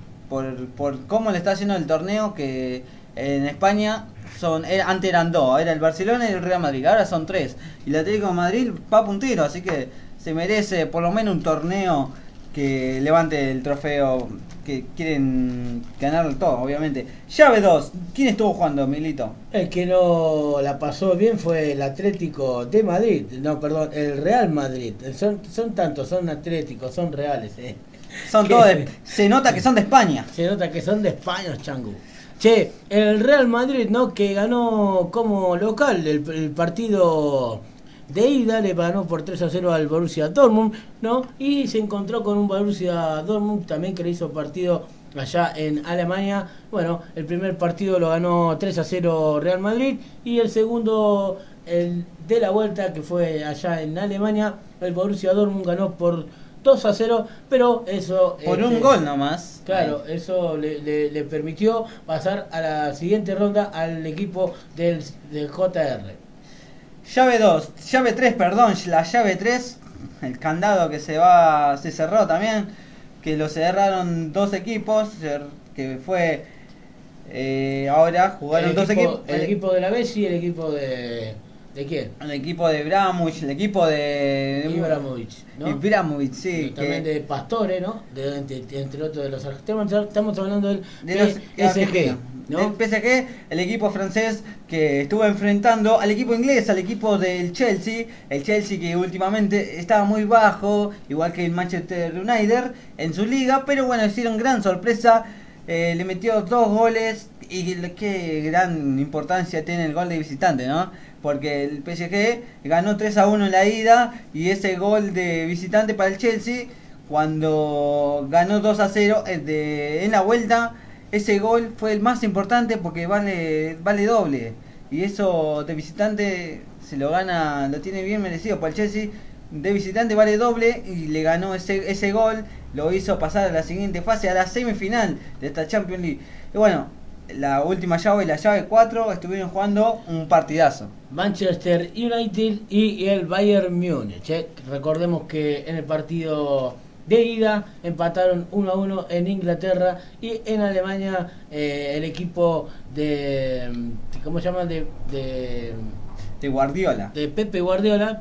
por cómo le está haciendo el torneo, que en España antes eran dos, era el Barcelona y el Real Madrid, ahora son tres, y el Atlético de Madrid va puntero, así que se merece por lo menos un torneo que levante el trofeo, que quieren ganar todo, obviamente. Llave 2, ¿quién estuvo jugando, Milito? El que no la pasó bien fue el Atlético de Madrid, no, perdón, el Real Madrid. Son tantos, son atléticos, son reales. Son todos se nota que son de España. Se nota que son de España, changu. Che, el Real Madrid, ¿no? Que ganó como local el partido de ida, le ganó por 3-0 al Borussia Dortmund, ¿no? Y se encontró con un Borussia Dortmund también que le hizo partido allá en Alemania. Bueno, el primer partido lo ganó 3-0 Real Madrid y el segundo, el de la vuelta, que fue allá en Alemania, el Borussia Dortmund ganó por 2-0, pero eso... Por un gol nomás. Claro, eso le permitió pasar a la siguiente ronda al equipo del JR. Llave 2, llave 3, perdón, la llave 3, el candado que se cerró también, que lo cerraron dos equipos, que fue ahora jugaron dos equipos. El equipo de la Bessi y el equipo de quién? El equipo de Ibrahimovic, el equipo de Ibrahimovic, ¿no? Ibrahimovic, sí. También de Pastore, ¿no? Entre otros de los argentinos. Estamos hablando del PSG, ¿no? El PSG, el equipo francés que estuvo enfrentando al equipo inglés, al equipo del Chelsea. El Chelsea que últimamente estaba muy bajo, igual que el Manchester United en su liga, pero bueno, hicieron gran sorpresa. Le metió 2 goles y qué gran importancia tiene el gol de visitante, ¿no? Porque el PSG ganó 3-1 en la ida y ese gol de visitante para el Chelsea, cuando ganó 2-0 en la vuelta, ese gol fue el más importante porque vale doble. Y eso de visitante se lo gana, lo tiene bien merecido para el Chelsea. De visitante vale doble y le ganó ese gol, lo hizo pasar a la siguiente fase, a la semifinal de esta Champions League. Y bueno, la última llave, la llave 4, estuvieron jugando un partidazo. Manchester United y el Bayern Múnich. Recordemos que en el partido de ida empataron 1-1 en Inglaterra, y en Alemania el equipo de... ¿cómo se llama? De Guardiola. De Pepe Guardiola,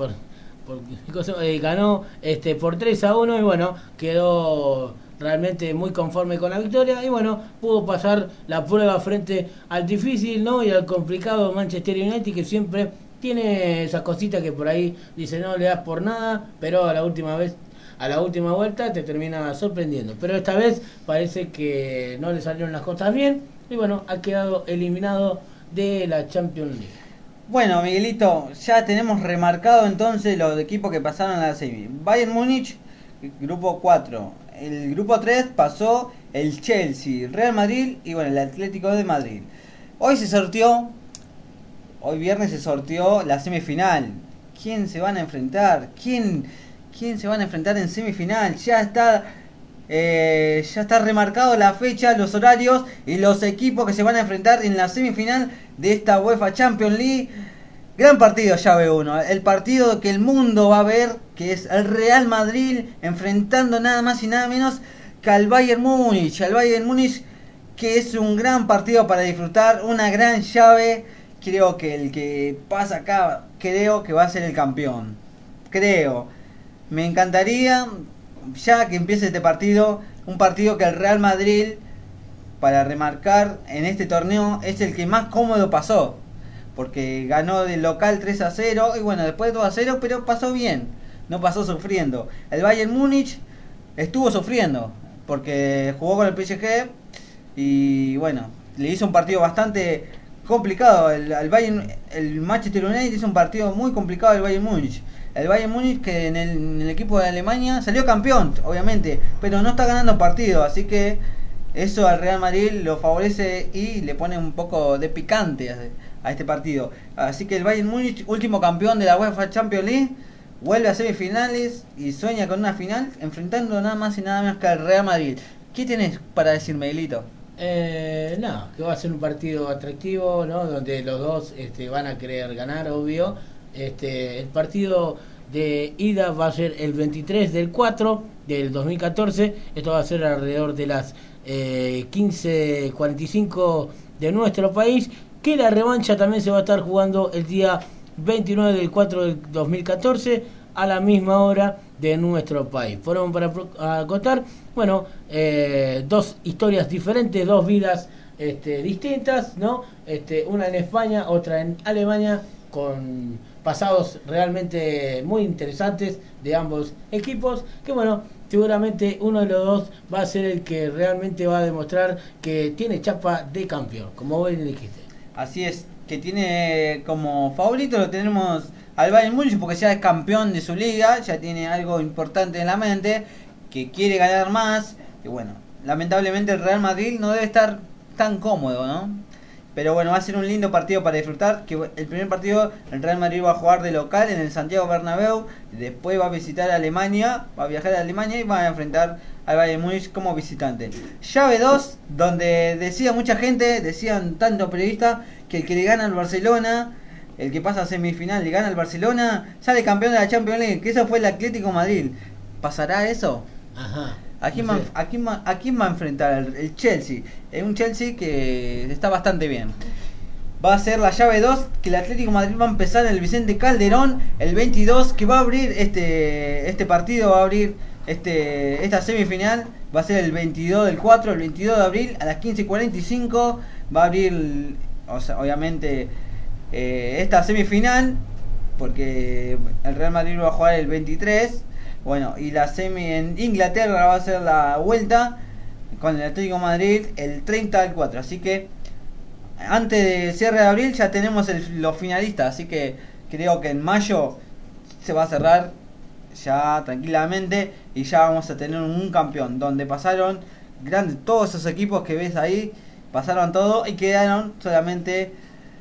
ganó por 3-1 y bueno, quedó realmente muy conforme con la victoria y bueno, pudo pasar la prueba frente al difícil, ¿no? Y al complicado Manchester United, que siempre tiene esas cositas que por ahí dice no le das por nada, pero a la última vuelta te termina sorprendiendo. Pero esta vez parece que no le salieron las cosas bien y bueno, ha quedado eliminado de la Champions League. Bueno, Miguelito, ya tenemos remarcado entonces los equipos que pasaron a la semi. Bayern Múnich, grupo 4. El grupo 3 pasó el Chelsea, Real Madrid y bueno, el Atlético de Madrid. Hoy viernes se sorteó la semifinal. ¿Quién se van a enfrentar? ¿Quién se van a enfrentar en semifinal? Ya está remarcado la fecha, los horarios y los equipos que se van a enfrentar en la semifinal de esta UEFA Champions League. Gran partido, llave 1. El partido que el mundo va a ver, que es el Real Madrid enfrentando nada más y nada menos que al Bayern Múnich. Al Bayern Múnich, que es un gran partido para disfrutar, una gran llave. Creo que el que pasa acá, creo que va a ser el campeón. Creo. Me encantaría, ya que empiece este partido, un partido que el Real Madrid, para remarcar en este torneo, es el que más cómodo pasó. porque ganó del local 3-0 y bueno, después 2-0, pero pasó bien, no pasó sufriendo. El Bayern Múnich estuvo sufriendo porque jugó con el PSG y bueno, le hizo un partido bastante complicado al Bayern. El Manchester United hizo un partido muy complicado al Bayern Múnich. El Bayern Múnich, que en el equipo de Alemania salió campeón, obviamente, pero no está ganando partido, así que eso al Real Madrid lo favorece y le pone un poco de picante a este partido. Así que el Bayern Múnich, último campeón de la UEFA Champions League, vuelve a semifinales y sueña con una final enfrentando nada más y nada menos que al Real Madrid. ¿Qué tenés para decir, Miguelito? No, que va a ser un partido atractivo, ¿no? Donde los dos van a querer ganar, obvio. El partido de ida va a ser el 23 del 4 del 2014. Esto va a ser alrededor de las 15:45 de nuestro país. Que la revancha también se va a estar jugando el día 29 del 4 del 2014 a la misma hora de nuestro país. Fueron para acotar, bueno, dos historias diferentes, dos vidas distintas, ¿no? Una en España, otra en Alemania, con pasados realmente muy interesantes de ambos equipos, que bueno, seguramente uno de los dos va a ser el que realmente va a demostrar que tiene chapa de campeón, como vos le dijiste. Así es, que tiene como favorito, lo tenemos al Bayern Múnich porque ya es campeón de su liga, ya tiene algo importante en la mente, que quiere ganar más, y bueno, lamentablemente el Real Madrid no debe estar tan cómodo, ¿no? Pero bueno, va a ser un lindo partido para disfrutar, que el primer partido el Real Madrid va a jugar de local en el Santiago Bernabéu, después va a visitar Alemania, va a viajar a Alemania y va a enfrentar al Bayern Múnich como visitante. Llave 2, donde decía mucha gente, decían tanto periodistas, que el que le gana al Barcelona, el que pasa a semifinal le gana al Barcelona, sale campeón de la Champions League, que eso fue el Atlético Madrid. ¿Pasará eso? Ajá. ¿A quién va a enfrentar? El Chelsea. Es un Chelsea que está bastante bien. Va a ser la llave 2, que el Atlético de Madrid va a empezar en el Vicente Calderón el 22, que va a abrir este partido, va a abrir esta semifinal, va a ser el 22 del 4, el 22 de abril a las 15:45, va a abrir, o sea, obviamente, esta semifinal, porque el Real Madrid va a jugar el 23. Bueno, y la semi en Inglaterra va a ser la vuelta con el Atlético de Madrid el 30 del 4. Así que antes del cierre de abril ya tenemos los finalistas. Así que creo que en mayo se va a cerrar ya tranquilamente y ya vamos a tener un campeón. Donde pasaron grandes, todos esos equipos que ves ahí, pasaron todo y quedaron solamente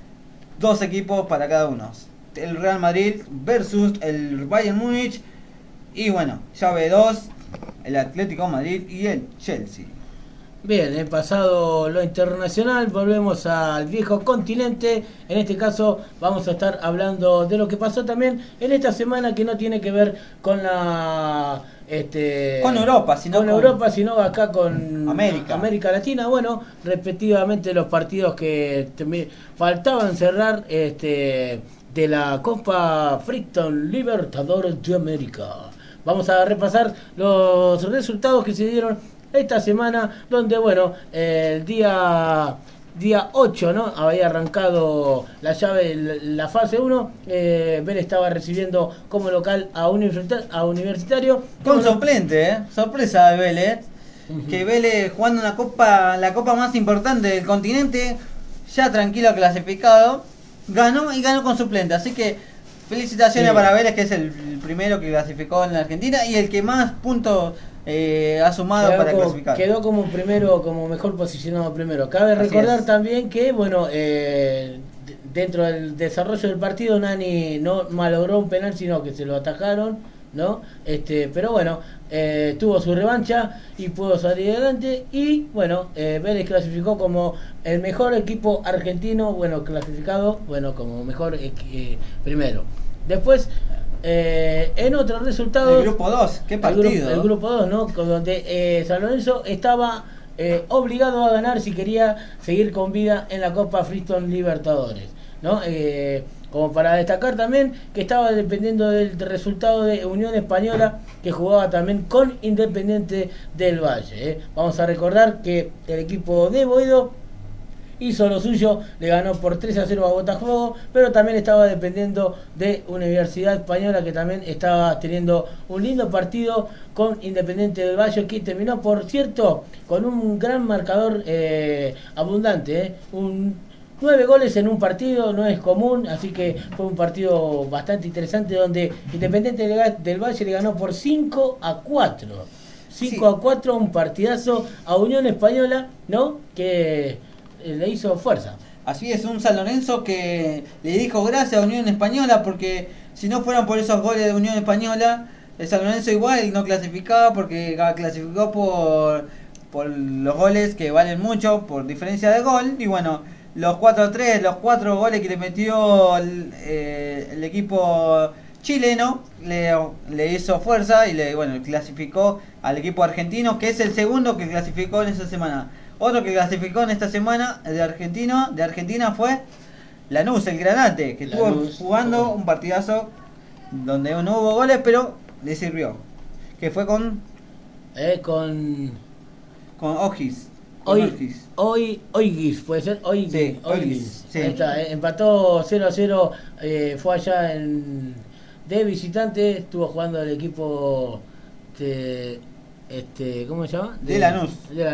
dos equipos para cada uno. El Real Madrid versus el Bayern Múnich. Y bueno, llave 2, el Atlético de Madrid y el Chelsea. Bien, pasado lo internacional, volvemos al viejo continente. En este caso vamos a estar hablando de lo que pasó también en esta semana, que no tiene que ver con la con Europa, sino acá con América Latina. Bueno, respectivamente los partidos que faltaban cerrar de la Copa Freedom Libertadores de América. Vamos a repasar los resultados que se dieron esta semana, donde bueno, el día 8, ¿no? Había arrancado la llave, la fase 1. Vélez estaba recibiendo como local a Universitario. Con suplente, sorpresa de Vélez. Que Vélez jugando la copa más importante del continente, ya tranquilo clasificado, ganó con suplente. Así que felicitaciones para Vélez, que es el primero que clasificó en la Argentina y el que más puntos ha sumado para clasificar. Quedó como primero, como mejor posicionado primero. Cabe recordar también que, bueno, dentro del desarrollo del partido, Nani no malogró un penal, sino que se lo atajaron, ¿no? Pero bueno, tuvo su revancha y pudo salir adelante. Y bueno, Vélez clasificó como el mejor equipo argentino, bueno, clasificado, bueno, como mejor primero. Después, en otros resultados, el grupo 2, qué partido. El grupo 2, ¿no? Donde San Lorenzo estaba obligado a ganar si quería seguir con vida en la Copa Freedom Libertadores, ¿no? Como para destacar también que estaba dependiendo del resultado de Unión Española, que jugaba también con Independiente del Valle. Vamos a recordar que el equipo de Boedo hizo lo suyo, le ganó por 3-0 a Botafogo, pero también estaba dependiendo de Universidad Española, que también estaba teniendo un lindo partido con Independiente del Valle, que terminó, por cierto, con un gran marcador abundante, un 9 goles en un partido, no es común, así que fue un partido bastante interesante donde Independiente del Valle le ganó por 5-4. 5-4, un partidazo a Unión Española, ¿no? Que le hizo fuerza. Así es, un San Lorenzo que le dijo gracias a Unión Española, porque si no fueran por esos goles de Unión Española, el San Lorenzo igual no clasificaba, porque clasificó por los goles que valen mucho, por diferencia de gol, y bueno, los 4-3, los 4 goles que le metió el equipo chileno le hizo fuerza y bueno, clasificó al equipo argentino, que es el segundo que clasificó en esta semana. Otro que clasificó en esta semana de Argentina fue Lanús, el Granate, que estuvo jugando un partidazo donde no hubo goles, pero le sirvió. Que fue con O'Higgins. Oigis, puede ser Oigis. Sí, Oigis, sí. Ahí está, empató 0-0, fue allá de visitante, estuvo jugando el equipo ¿cómo se llama? De Lanús.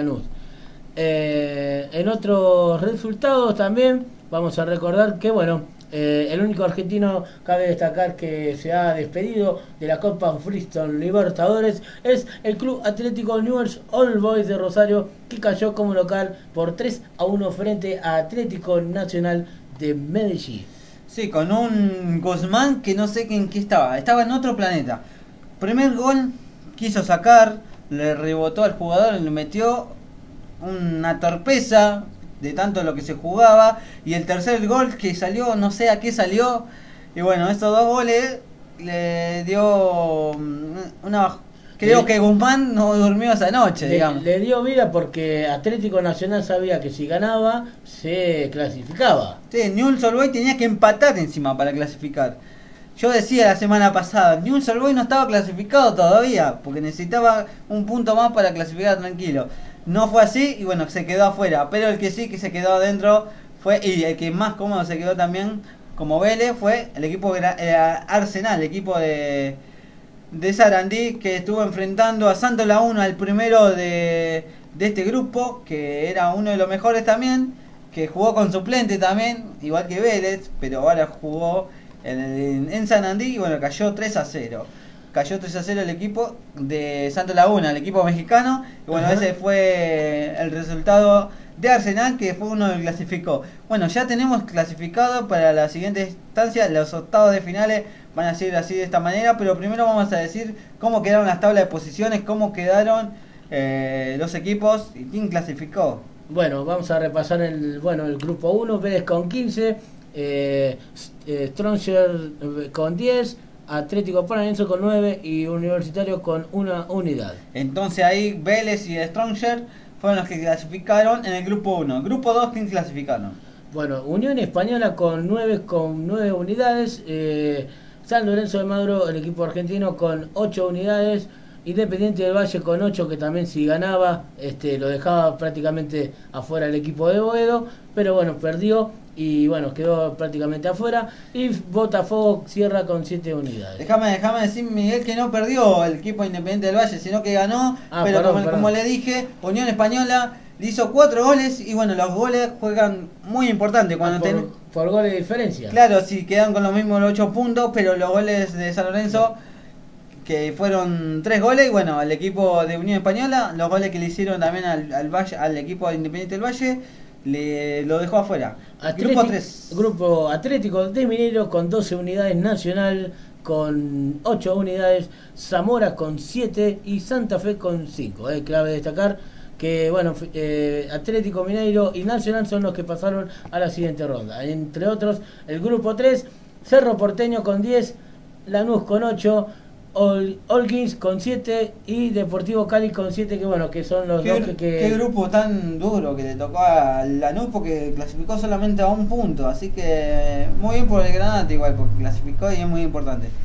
En otros resultados también vamos a recordar que bueno, el único argentino, cabe destacar, que se ha despedido de la Copa Freestone Libertadores es el Club Atlético Newell's Old Boys de Rosario, que cayó como local por 3-1 frente a Atlético Nacional de Medellín. Sí, con un Guzmán que no sé en qué estaba en otro planeta. Primer gol quiso sacar, le rebotó al jugador, le metió una torpeza de tanto lo que se jugaba, y el tercer gol que salió, no sé a qué salió, y bueno, estos dos goles le dio una... Creo que Guzmán no durmió esa noche, digamos. Le dio vida porque Atlético Nacional sabía que si ganaba, se clasificaba. Sí, Newell's Old Boys tenía que empatar encima para clasificar. Yo decía la semana pasada, Newell's Old Boys no estaba clasificado todavía, porque necesitaba un punto más para clasificar tranquilo. No fue así y bueno, se quedó afuera. Pero el que sí que se quedó adentro fue, y el que más cómodo se quedó también como Vélez, fue el equipo Arsenal, el equipo de Sarandí, que estuvo enfrentando a Santos Laguna, el primero de este grupo, que era uno de los mejores también, que jugó con suplente también, igual que Vélez, pero ahora jugó en Sarandí y bueno, cayó 3-0. Cayó 3-0 el equipo de Santos Laguna, el equipo mexicano. Y bueno, ese fue el resultado de Arsenal, que fue uno que clasificó. Bueno, ya tenemos clasificado para la siguiente instancia. Los octavos de finales van a ser así, de esta manera. Pero primero vamos a decir cómo quedaron las tablas de posiciones, cómo quedaron los equipos y quién clasificó. Bueno, vamos a repasar el grupo 1. Vélez con 15, Stronger con 10, Atlético Paranaense con 9 y Universitario con 1 unidad. Entonces ahí Vélez y Stronger fueron los que clasificaron en el grupo 1. Grupo 2, ¿quién clasificaron? Bueno, Unión Española con 9 unidades, San Lorenzo de Maduro, el equipo argentino, con 8 unidades, Independiente del Valle con 8, que también si ganaba lo dejaba prácticamente afuera el equipo de Boedo, pero bueno, perdió y bueno, quedó prácticamente afuera. Y Botafogo cierra con 7 unidades. Déjame decir, Miguel, que no perdió el equipo Independiente del Valle, sino que ganó. Pero como le dije, Unión Española le hizo 4 goles y bueno, los goles juegan muy importante cuando por goles de diferencia. Claro, sí, quedan con los mismos 8 puntos, pero los goles de San Lorenzo, que fueron 3 goles, y bueno, al equipo de Unión Española, los goles que le hicieron también al equipo de Independiente del Valle, lo dejó afuera. Grupo 3. Grupo Atlético de Mineiro con 12 unidades, Nacional con 8 unidades, Zamora con 7 y Santa Fe con 5. Clave destacar que bueno, Atlético Mineiro y Nacional son los que pasaron a la siguiente ronda. Entre otros, el grupo 3, Cerro Porteño con 10, Lanús con 8, O'Higgins con 7 y Deportivo Cali con 7, que bueno, que son los dos que... Qué grupo tan duro que le tocó a Lanús, porque clasificó solamente a un punto, así que muy bien por el Granate igual, porque clasificó y es muy importante.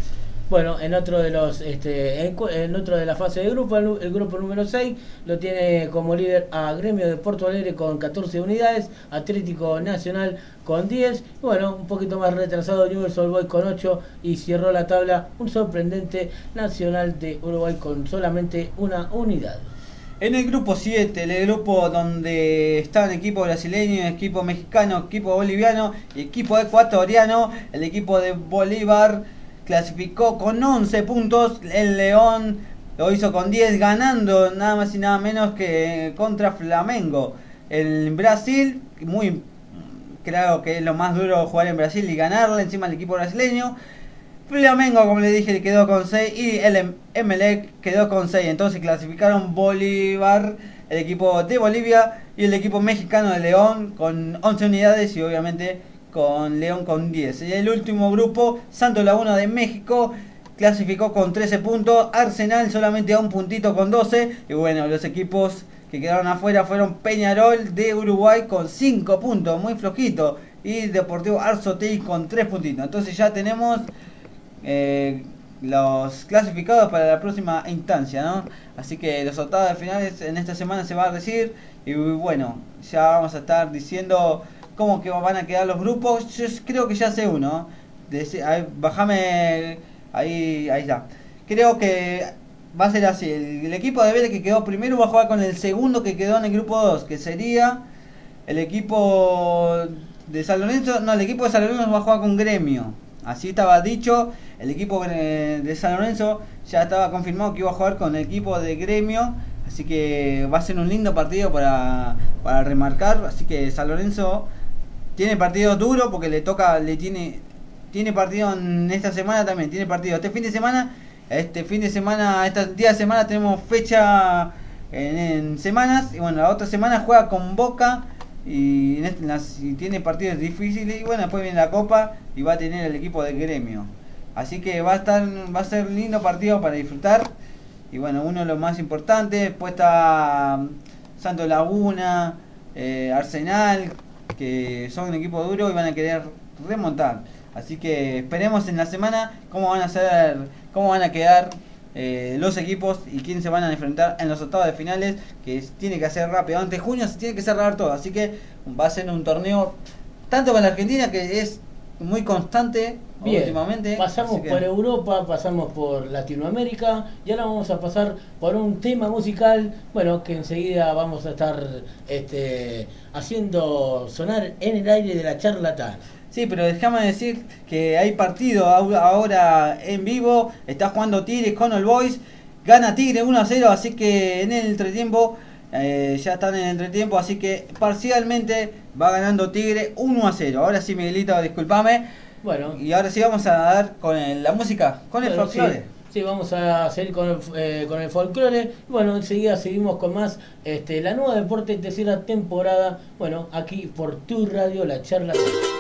Bueno, en otro de los en otro de la fase de grupo, el grupo número 6 lo tiene como líder a Gremio de Porto Alegre con 14 unidades, Atlético Nacional con 10, bueno, un poquito más retrasado Newell's Old Boys con 8 y cerró la tabla un sorprendente Nacional de Uruguay con solamente una unidad. En el grupo 7, el grupo donde están equipo brasileño, equipo mexicano, equipo boliviano y equipo ecuatoriano, el equipo de Bolívar clasificó con 11 puntos, el León lo hizo con 10, ganando nada más y nada menos que contra Flamengo. En Brasil, muy claro que es lo más duro jugar en Brasil y ganarle encima al equipo brasileño. Flamengo, como le dije, quedó con 6 y el Emelec quedó con 6. Entonces clasificaron Bolívar, el equipo de Bolivia, y el equipo mexicano de León con 11 unidades y obviamente con León con 10. Y el último grupo, Santos Laguna de México, clasificó con 13 puntos. Arsenal solamente a un puntito con 12. Y bueno, los equipos que quedaron afuera fueron Peñarol de Uruguay con 5 puntos, muy flojito. Y Deportivo Arzotegui con 3 puntitos. Entonces ya tenemos los clasificados para la próxima instancia, ¿no? Así que los octavos de finales en esta semana se va a decir. Y bueno, ya vamos a estar diciendo cómo que van a quedar los grupos. Yo creo que ya sé uno. Bájame. Ahí está. Creo que va a ser así. El equipo de Vélez que quedó primero va a jugar con el segundo que quedó en el grupo 2, que sería el equipo de San Lorenzo. No, el equipo de San Lorenzo va a jugar con Gremio. Así estaba dicho. El equipo de San Lorenzo ya estaba confirmado que iba a jugar con el equipo de Gremio. Así que va a ser un lindo partido para remarcar. Así que San Lorenzo tiene partido duro porque tiene partido en esta semana también. Tiene partido este fin de semana. Este día de semana tenemos fecha en semanas. Y bueno, la otra semana juega con Boca. Y tiene partidos difíciles. Y bueno, después viene la Copa y va a tener el equipo de Gremio. Así que va a ser lindo partido para disfrutar. Y bueno, uno de los más importantes. Después está Santos Laguna, Arsenal, que son un equipo duro y van a querer remontar. Así que esperemos en la semana cómo van a quedar los equipos y quiénes se van a enfrentar en los octavos de finales, que tiene que hacer rápido. Antes de junio se tiene que cerrar todo. Así que va a ser un torneo tanto con la Argentina, que es muy constante. Bien, últimamente. pasamos por Europa, pasamos por Latinoamérica y ahora vamos a pasar por un tema musical, bueno, que enseguida vamos a estar haciendo sonar en el aire de la charlatana. Sí, pero déjame decir que hay partido ahora en vivo. Está jugando Tigre con All Boys. Gana Tigre 1-0, así que en el entretiempo, ya están en el entretiempo, así que parcialmente va ganando Tigre 1-0. Ahora sí, Miguelito, discúlpame. Bueno, y ahora sí vamos a dar con la música, con el folclore. Sí, vamos a seguir con el folclore. Bueno, enseguida seguimos con más la nueva Deporte tercera temporada. Bueno, aquí por tu radio, la charla.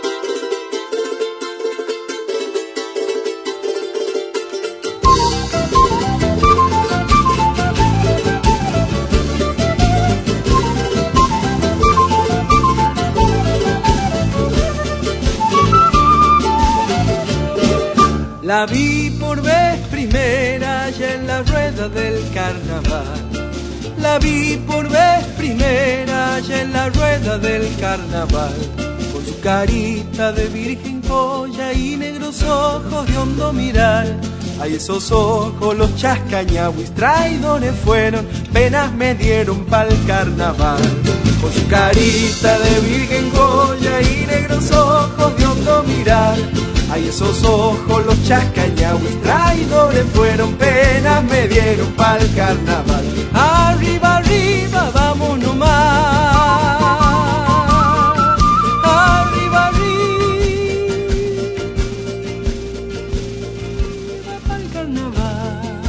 La vi por vez primera allá en la rueda del carnaval. La vi por vez primera allá en la rueda del carnaval. Con su carita de virgen joya y negros ojos de hondo mirar. Ay, esos ojos, los chascañahuis traidores fueron, penas me dieron pa'l carnaval. Con su carita de virgen joya y negros ojos de hondo mirar. Ay, esos ojos, los chascañahuis traidores fueron, penas me dieron pa'l carnaval. Arriba, arriba, vamos nomás. Arriba, arriba, pa'l carnaval.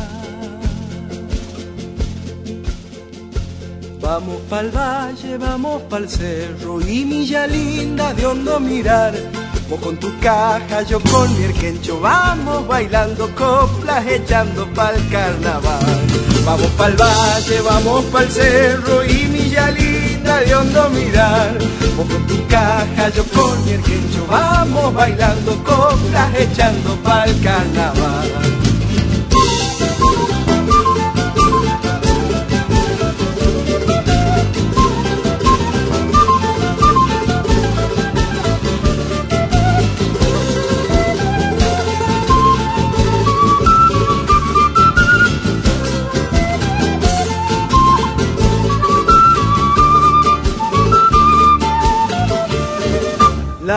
Vamos pa'l valle, vamos pa'l cerro y Milla Linda de hondo mirar. Vos con tu caja, yo con mi erquencho, vamos bailando coplas, echando pa'l carnaval. Vamos pa'l valle, vamos pa'l cerro y Milla Linda de hondo mirar. Vos con tu caja, yo con mi erquencho, vamos bailando coplas, echando pa'l carnaval.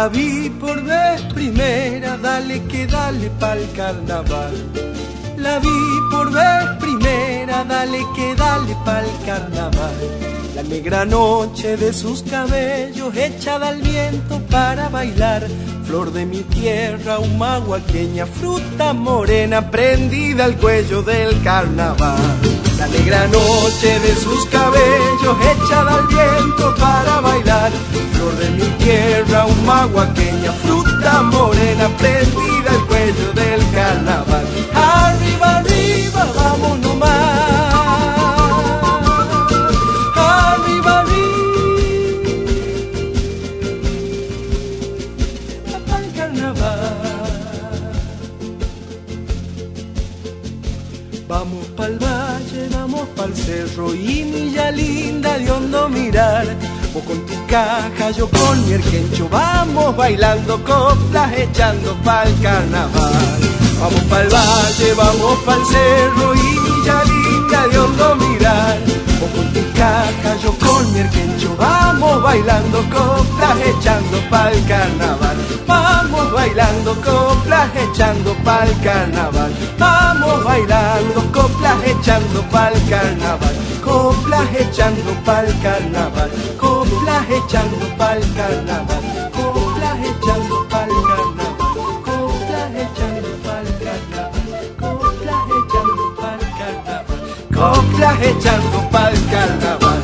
La vi por vez primera, dale que dale pa'l carnaval. La vi por vez primera, dale que dale pa'l carnaval. La negra noche de sus cabellos echada al viento para bailar. Flor de mi tierra, humahuaqueña, fruta morena prendida al cuello del carnaval. La negra noche de sus cabellos echada al viento para bailar. Flor de mi tierra, humahuaqueña, fruta morena prendida al cuello del carnaval. Arriba, arriba, vamos nomás. Arriba, arriba, pa'l carnaval. Vamos pa'l valle, vamos pa'l cerro y milla linda de hondo mirar. Vos con tu caja, yo con mi erquencho, vamos bailando coplas echando pa'l carnaval. Vamos pa'l valle, vamos pa'l cerro y milla linda de hondo mirar. Vos con tu caja, yo con mi erquencho, vamos bailando coplas echando pa'l carnaval. Vamos bailando coplas echando pa'l carnaval. Vamos bailando coplas echando pa'l carnaval. Coplas echando pa'l carnaval. Coplas echando pa'l carnaval. Coplas echando pa'l carnaval. Coplas echando pa'l carnaval. Coplas echando pa'l carnaval. Coplas echando pa'l carnaval.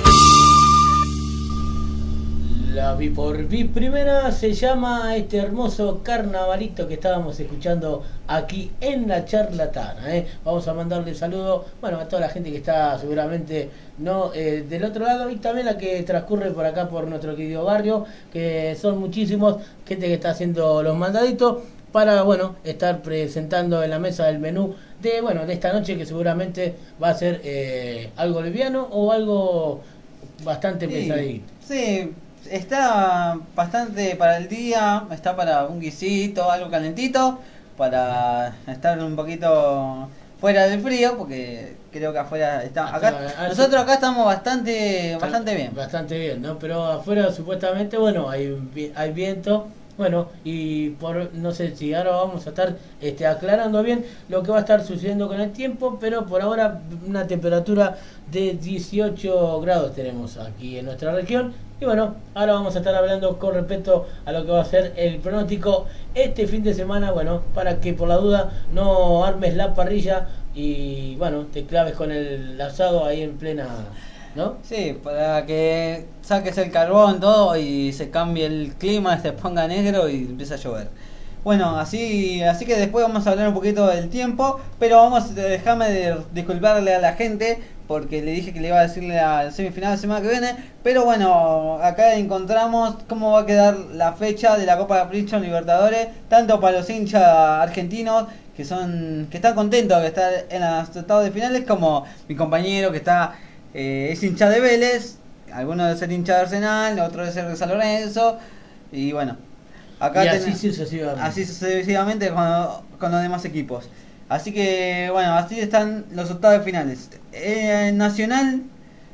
La vi por vi primera se llama este hermoso carnavalito que estábamos escuchando aquí en La Charlatana. Vamos a mandarle saludo, bueno, a toda la gente que está seguramente del otro lado y también la que transcurre por acá por nuestro querido barrio, que son muchísimos, gente que está haciendo los mandaditos para, bueno, estar presentando en la mesa el menú de esta noche, que seguramente va a ser algo liviano o algo bastante pesadito. Sí. Está bastante para el día, está para un guisito, algo calentito, para estar un poquito fuera del frío, porque creo que afuera está nosotros acá estamos bastante bien. Bastante bien, ¿no? Pero afuera supuestamente, hay viento. Bueno, y no sé si ahora vamos a estar aclarando bien lo que va a estar sucediendo con el tiempo, pero por ahora una temperatura de 18 grados tenemos aquí en nuestra región. Y bueno, ahora vamos a estar hablando con respecto a lo que va a ser el pronóstico este fin de semana, para que por la duda no armes la parrilla y te claves con el asado ahí en plena... ¿no? Sí, para que saques el carbón todo y se cambie el clima, se ponga negro y empieza a llover. Bueno, así que después vamos a hablar un poquito del tiempo, pero déjame disculparle a la gente porque le dije que le iba a decirle al semifinal la semana que viene, pero bueno, acá encontramos cómo va a quedar la fecha de la Copa Capricho Libertadores, tanto para los hinchas argentinos que están contentos de estar en los octavos de finales, como mi compañero que está es hincha de Vélez, algunos de ser hincha de Arsenal, otro de ser de San Lorenzo, y bueno, acá y así sucesivamente con los demás equipos. Así que bueno, así están los octavos de finales. Nacional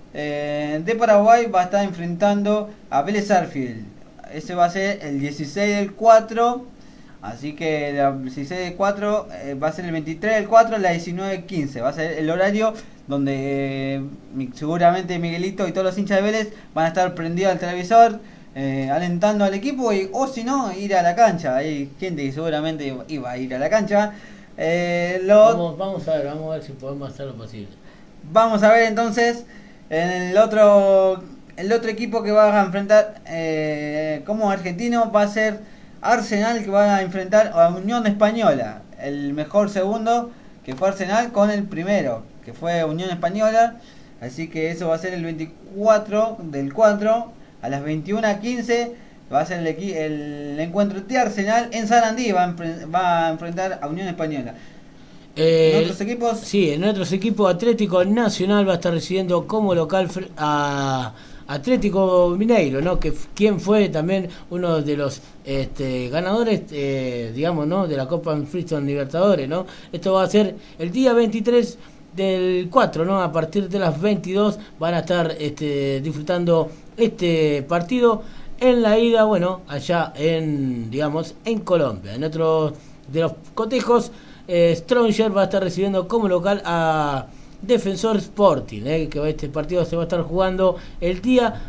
de Paraguay va a estar enfrentando a Vélez Sarsfield. Ese va a ser el 16 del 4. Así que el 16 del 4 va a ser el 23 del 4 a las 19:15. Va a ser el horario donde seguramente Miguelito y todos los hinchas de Vélez van a estar prendidos al televisor, alentando al equipo, o si no, ir a la cancha. Hay gente que seguramente iba a ir a la cancha. Vamos a ver si podemos hacer lo posible. Vamos a ver entonces el otro equipo que va a enfrentar como argentino va a ser Arsenal, que va a enfrentar a Unión Española. El mejor segundo que fue Arsenal con el primero que fue Unión Española. Así que eso va a ser el 24 del 4 a las 21:15. Va a ser el encuentro de Arsenal en Sarandí. Va a enfrentar a Unión Española. ¿En otros equipos? Sí, en otros equipos, Atlético Nacional va a estar recibiendo como local a Atlético Mineiro, ¿no? Quien fue también uno de los ganadores, de la Copa Freestone Libertadores, ¿no? Esto va a ser el día 23 del 4, ¿no? A partir de las 22 van a estar disfrutando este partido en la ida, bueno, allá en Colombia. En otro de los cotejos, Stronger va a estar recibiendo como local a Defensor Sporting, que este partido se va a estar jugando el día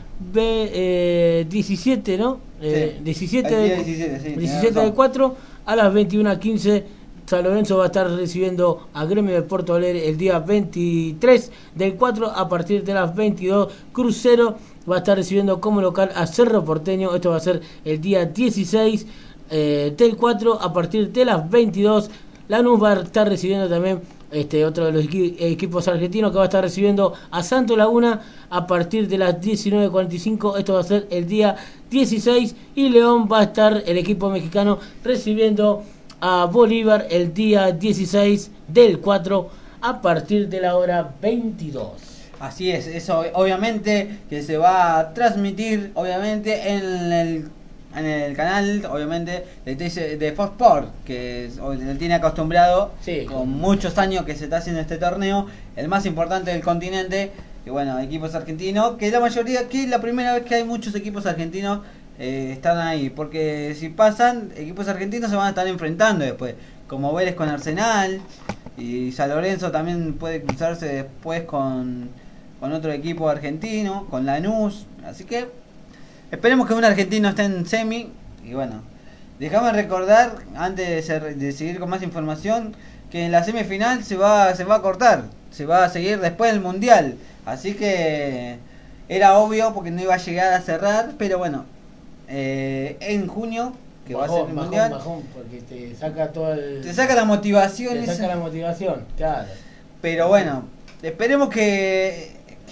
17, ¿no? Sí, 17 el día 17, sí, 17 del 4 a las 21:15. San Lorenzo va a estar recibiendo a Gremio de Porto Alegre el día 23 del 4 a partir de las 22. Crucero va a estar recibiendo como local a Cerro Porteño. Esto va a ser el día 16 del 4 a partir de las 22. Lanús va a estar recibiendo también otro de los equipos argentinos, que va a estar recibiendo a Santo Laguna a partir de las 19:45. Esto va a ser el día 16. Y León va a estar, el equipo mexicano, recibiendo a Bolívar el día 16 del 4 a partir de la hora 22. Así es, eso obviamente que se va a transmitir obviamente en el canal obviamente de Fox Sports, que le tiene acostumbrado, sí, con muchos años que se está haciendo este torneo, el más importante del continente, que bueno, equipos argentinos, que la mayoría, que la primera vez que hay muchos equipos argentinos están ahí, porque si pasan, equipos argentinos se van a estar enfrentando después, como Vélez con Arsenal, y San Lorenzo también puede cruzarse después con otro equipo argentino, con Lanús, así que esperemos que un argentino esté en semi. Y bueno, déjame recordar, antes de seguir con más información, que en la semifinal se va a cortar, se va a seguir después del Mundial, así que era obvio porque no iba a llegar a cerrar, pero bueno, en junio, que va a ser el Mundial, porque te saca todo te saca la motivación, claro. Pero bueno, esperemos que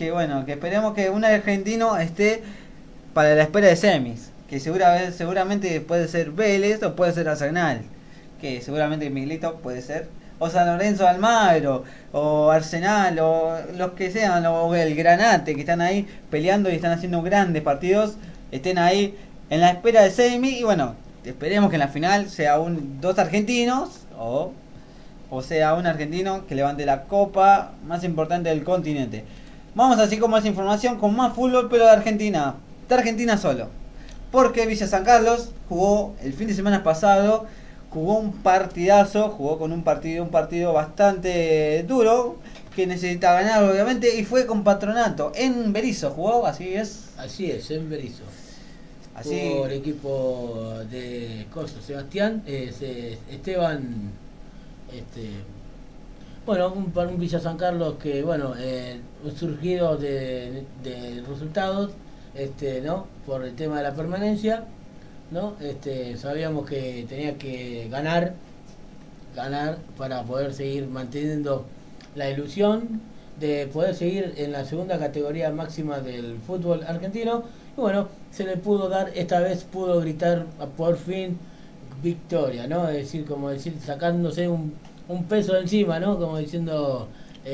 un argentino esté para la espera de semis, que seguramente puede ser Vélez o puede ser Arsenal, que seguramente Miguelito puede ser, o San Lorenzo Almagro, o Arsenal, o los que sean, o el Granate, que están ahí peleando y están haciendo grandes partidos, estén ahí en la espera de semi. Y bueno, esperemos que en la final sea dos argentinos, o sea un argentino que levante la copa más importante del continente. Vamos así con más información, con más fútbol, pero de Argentina solo, porque Villa San Carlos jugó el fin de semana pasado, jugó un partidazo, jugó con un partido bastante duro, que necesita ganar obviamente, y fue con Patronato en Berisso, jugó, así es, en Berisso, así por el equipo de Sebastián, Esteban, bueno, un Villa San Carlos que surgido de resultados, ¿no? Por el tema de la permanencia, ¿no? Sabíamos que tenía que ganar para poder seguir manteniendo la ilusión de poder seguir en la segunda categoría máxima del fútbol argentino. Y bueno, se le pudo dar, esta vez pudo gritar por fin victoria, ¿no? Es decir, sacándose un peso de encima, ¿no? Como diciendo,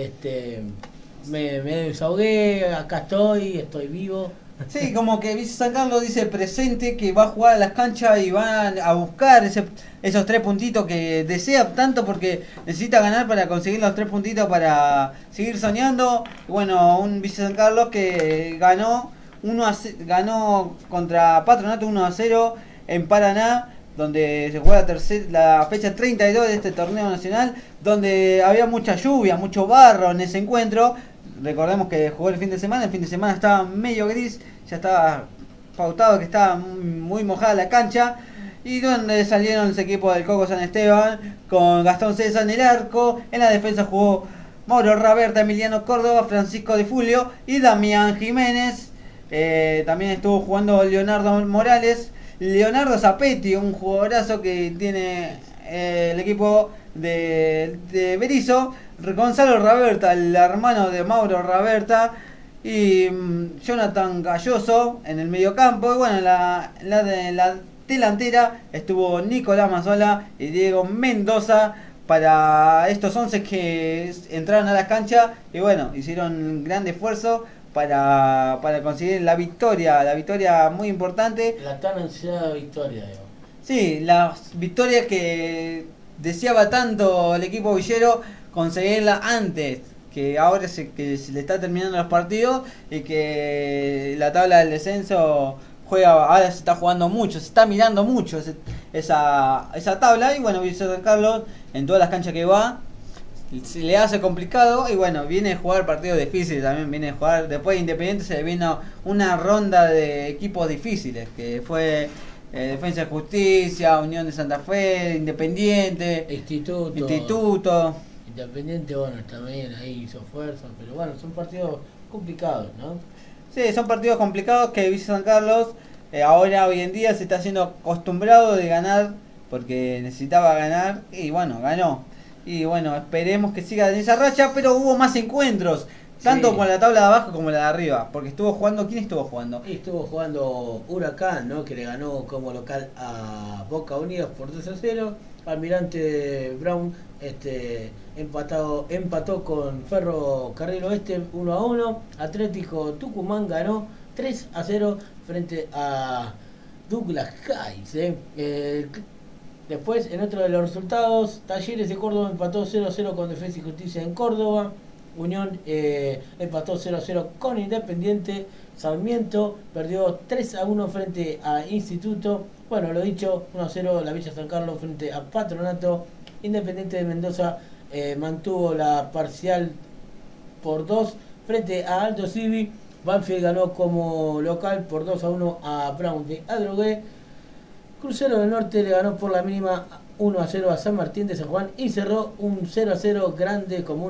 me desahogué, acá estoy vivo. Sí, como que Villa San Carlos dice presente, que va a jugar a las canchas y van a buscar esos 3 puntitos que desea tanto, porque necesita ganar para conseguir los 3 puntitos para seguir soñando. Y bueno, un Villa San Carlos que ganó contra Patronato 1-0 en Paraná, donde se juega la fecha 32 de este torneo nacional, donde había mucha lluvia, mucho barro en ese encuentro. Recordemos que jugó el fin de semana estaba medio gris, ya estaba pautado que estaba muy mojada la cancha, y donde salieron los equipos del Coco San Esteban, con Gastón César en el arco. En la defensa jugó Mauro Raberta, Emiliano Córdoba, Francisco de Fulio y Damián Jiménez. También estuvo jugando Leonardo Morales, Leonardo Zapetti, un jugadorazo que tiene el equipo de Berisso, Gonzalo Raberta, el hermano de Mauro Raberta, y Jonathan Galloso en el mediocampo. Y bueno, la delantera estuvo Nicolás Mazzola y Diego Mendoza para estos 11 que entraron a la cancha, y bueno, hicieron un gran esfuerzo para conseguir la victoria muy importante. La tan ansiada victoria, digo. Sí, la victoria que deseaba tanto el equipo villero conseguirla antes, que ahora que se le está terminando los partidos y que la tabla del descenso ahora se está jugando mucho, se está mirando mucho esa tabla. Y bueno, Villa San Carlos, en todas las canchas que va, se le hace complicado. Y bueno, viene a jugar partidos difíciles también. Viene a jugar, después de Independiente se le vino una ronda de equipos difíciles, que fue Defensa y Justicia, Unión de Santa Fe, Independiente, Instituto. Independiente, bueno, también ahí hizo fuerza, pero bueno, son partidos complicados, ¿no? Sí, son partidos complicados que Villa San Carlos ahora, hoy en día, se está haciendo acostumbrado de ganar, porque necesitaba ganar, y bueno, ganó. Y bueno, esperemos que siga en esa racha, pero hubo más encuentros, tanto con la tabla de abajo como la de arriba, porque estuvo jugando, ¿quién estuvo jugando? Estuvo jugando Huracán, ¿no? Que le ganó como local a Boca Unidos por 2-0. Almirante Brown empató con Ferro Carril Oeste 1-1. Atlético Tucumán ganó 3-0 frente a Douglas Haig. Después, en otro de los resultados, Talleres de Córdoba empató 0-0 con Defensa y Justicia en Córdoba. Unión empató 0-0 con Independiente. Sarmiento perdió 3-1 frente a Instituto. Bueno, lo dicho, 1-0 la Villa San Carlos frente a Patronato. Independiente de Mendoza mantuvo la parcial por 2 frente a Aldo Civi. Banfield ganó como local por 2-1 a Brown de Adrogué. Crucero del Norte le ganó por la mínima 1-0 a San Martín de San Juan y cerró un 0-0 grande como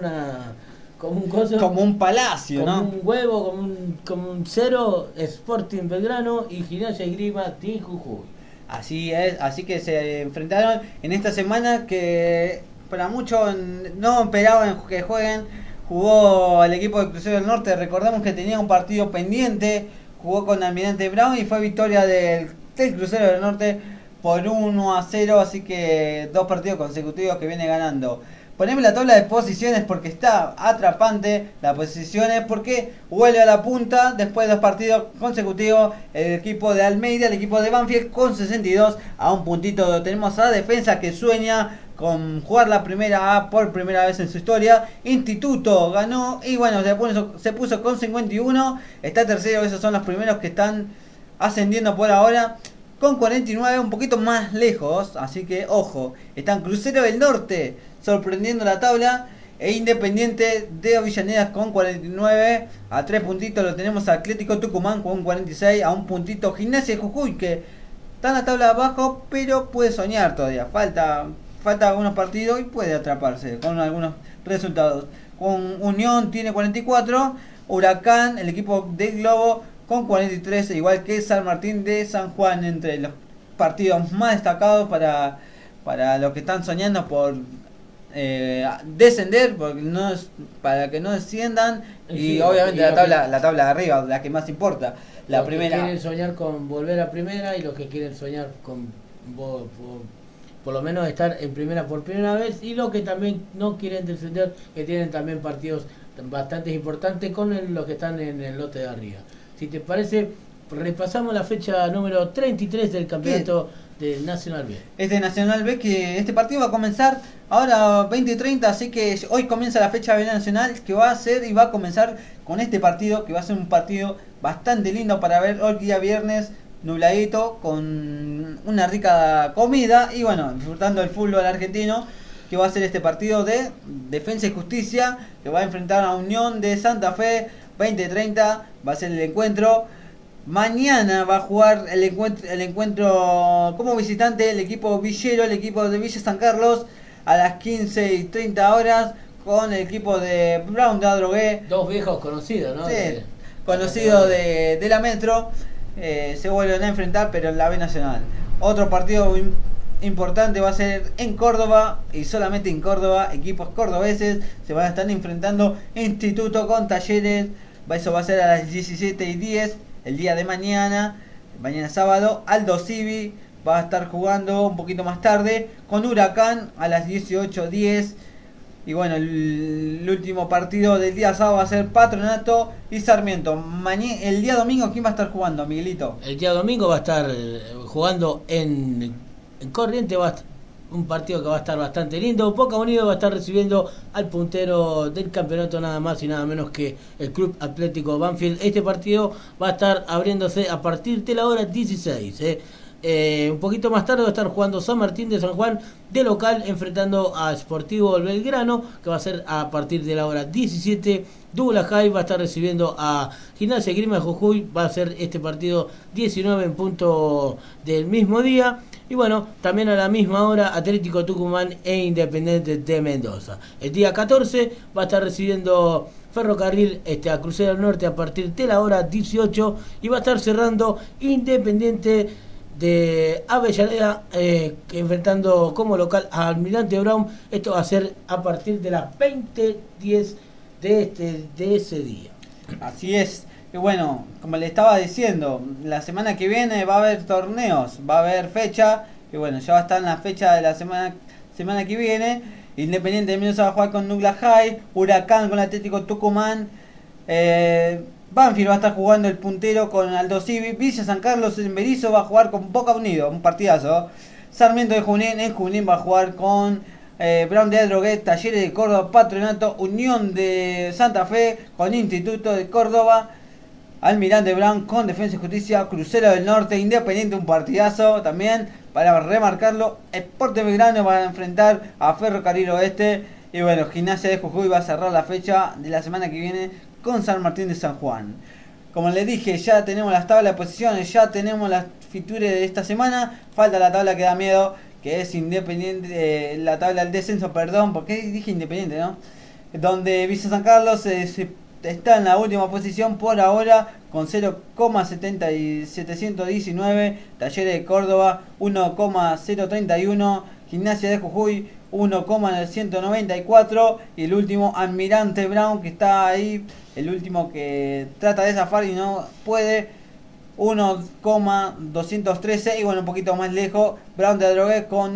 un palacio, como un huevo, como un cero, Sporting Belgrano y Gimnasia y Grima de Jujuy. Así es, así que se enfrentaron en esta semana que para muchos no esperaban que jueguen. Jugó el equipo de Crucero del Norte, recordemos que tenía un partido pendiente, jugó con Almirante Brown y fue victoria del Crucero del Norte por 1-0, así que 2 partidos consecutivos que viene ganando. Poneme la tabla de posiciones porque está atrapante las posiciones, porque vuelve a la punta después de 2 partidos consecutivos el equipo de Almeida, el equipo de Banfield con 62 a un puntito. Tenemos a Defensa que sueña con jugar la primera A por primera vez en su historia. Instituto ganó y bueno, se puso con 51, está tercero. Esos son los primeros que están ascendiendo por ahora con 49, un poquito más lejos, así que ojo, están Crucero del Norte sorprendiendo la tabla e Independiente de Avellaneda con 49, a 3 puntitos lo tenemos a Atlético Tucumán con 46, a un puntito Gimnasia de Jujuy que está en la tabla de abajo pero puede soñar todavía, falta algunos partidos y puede atraparse con algunos resultados. Con Unión tiene 44, Huracán, el equipo del Globo, con 43, igual que San Martín de San Juan, entre los partidos más destacados para los que están soñando por descender, para que no desciendan, y sí, obviamente la tabla de arriba, la que más importa, la primera. Los que quieren soñar con volver a primera y los que quieren soñar con por lo menos estar en primera por primera vez, y los que también no quieren descender, que tienen también partidos bastante importantes con los que están en el lote de arriba. Si te parece, repasamos la fecha número 33 del campeonato del Nacional B. Nacional B, que este partido va a comenzar ahora 20:30, así que hoy comienza la fecha B Nacional, que va a comenzar con este partido, que va a ser un partido bastante lindo para ver hoy día viernes, nubladito, con una rica comida y bueno, disfrutando del fútbol argentino, que va a ser este partido de Defensa y Justicia, que va a enfrentar a Unión de Santa Fe. 20:30 va a ser el encuentro. Mañana va a jugar el encuentro como visitante el equipo villero, el equipo de Villa San Carlos, a las 15:30 horas con el equipo de Brown de Adrogué. 2 viejos conocidos, ¿no? Sí, conocidos de la Metro. Se vuelven a enfrentar, pero en la B Nacional. Otro partido importante va a ser en Córdoba, y solamente en Córdoba, equipos cordobeses se van a estar enfrentando. Instituto con Talleres, eso va a ser a las 17:10 el día de mañana sábado. Aldo Civi va a estar jugando un poquito más tarde con Huracán a las 18:10. Y bueno, el último partido del día sábado va a ser Patronato y Sarmiento. El día domingo, ¿quién va a estar jugando, Miguelito? El día domingo va a estar jugando en Corriente, va un partido que va a estar bastante lindo. Boca Unidos va a estar recibiendo al puntero del campeonato, nada más y nada menos que el Club Atlético Banfield. Este partido va a estar abriéndose a partir de la hora 16. Un poquito más tarde va a estar jugando San Martín de San Juan de local, enfrentando a Sportivo Belgrano, que va a ser a partir de la hora 17. Douglas High va a estar recibiendo a Gimnasia Grima de Jujuy, va a ser este partido 19 en punto del mismo día. Y bueno, también a la misma hora Atlético Tucumán e Independiente de Mendoza. El día 14 va a estar recibiendo Ferrocarril a Crucero del Norte a partir de la hora 18, y va a estar cerrando Independiente de Avellaneda, enfrentando como local a Almirante Brown. Esto va a ser a partir de las 20:10 de ese día. Así es. Y bueno, como le estaba diciendo, la semana que viene va a haber torneos, va a haber fecha, y bueno, ya va a estar en la fecha de la semana que viene. Independiente de Mendoza va a jugar con Douglas High, Huracán con Atlético Tucumán, Banfield va a estar jugando el puntero con Aldo Civi, Villa San Carlos en Berizo va a jugar con Boca Unidos, un partidazo. Sarmiento de Junín en Junín va a jugar con Brown de Adroguet, Talleres de Córdoba, Patronato, Unión de Santa Fe con Instituto de Córdoba, Almirante Brown con Defensa y Justicia, Crucero del Norte, Independiente, un partidazo también para remarcarlo. Sporting Belgrano va a enfrentar a Ferrocarril Oeste, y bueno, Gimnasia de Jujuy va a cerrar la fecha de la semana que viene con San Martín de San Juan. Como les dije, ya tenemos las tablas de posiciones, ya tenemos las fituras de esta semana. Falta la tabla que da miedo, que es Independiente, la tabla del descenso, perdón, porque dije Independiente, ¿no? Donde Villa San Carlos está en la última posición por ahora con 0,719, Talleres de Córdoba 1,031, Gimnasia de Jujuy 1,194, y el último Almirante Brown, que está ahí, el último que trata de zafar y no puede, 1,213, y bueno, un poquito más lejos Brown de Adrogué con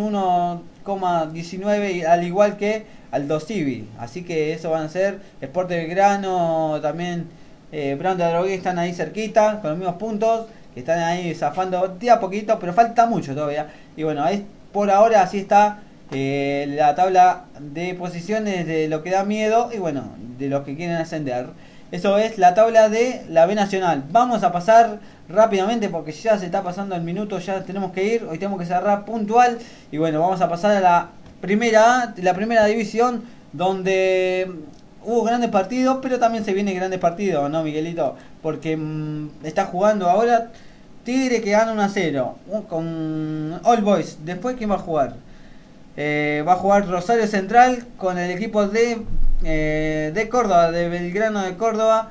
1,19, y al igual que Aldo Civi. Así que eso van a ser Sport de Belgrano, también Brown de Adrogué, están ahí cerquita con los mismos puntos, que están ahí zafando de a poquito, pero falta mucho todavía. Y bueno, ahí por ahora así está la tabla de posiciones de lo que da miedo, y bueno, de los que quieren ascender. Eso es la tabla de la B Nacional. Vamos a pasar rápidamente porque ya se está pasando el minuto, ya tenemos que ir, hoy tenemos que cerrar puntual. Y bueno, vamos a pasar a la primera división, donde hubo grandes partidos, pero también se vienen grandes partidos, ¿no, Miguelito? Porque está jugando ahora Tigre, que gana 1-0 con All Boys. Después, ¿quién va a jugar? Va a jugar Rosario Central con el equipo de Córdoba, de Belgrano de Córdoba.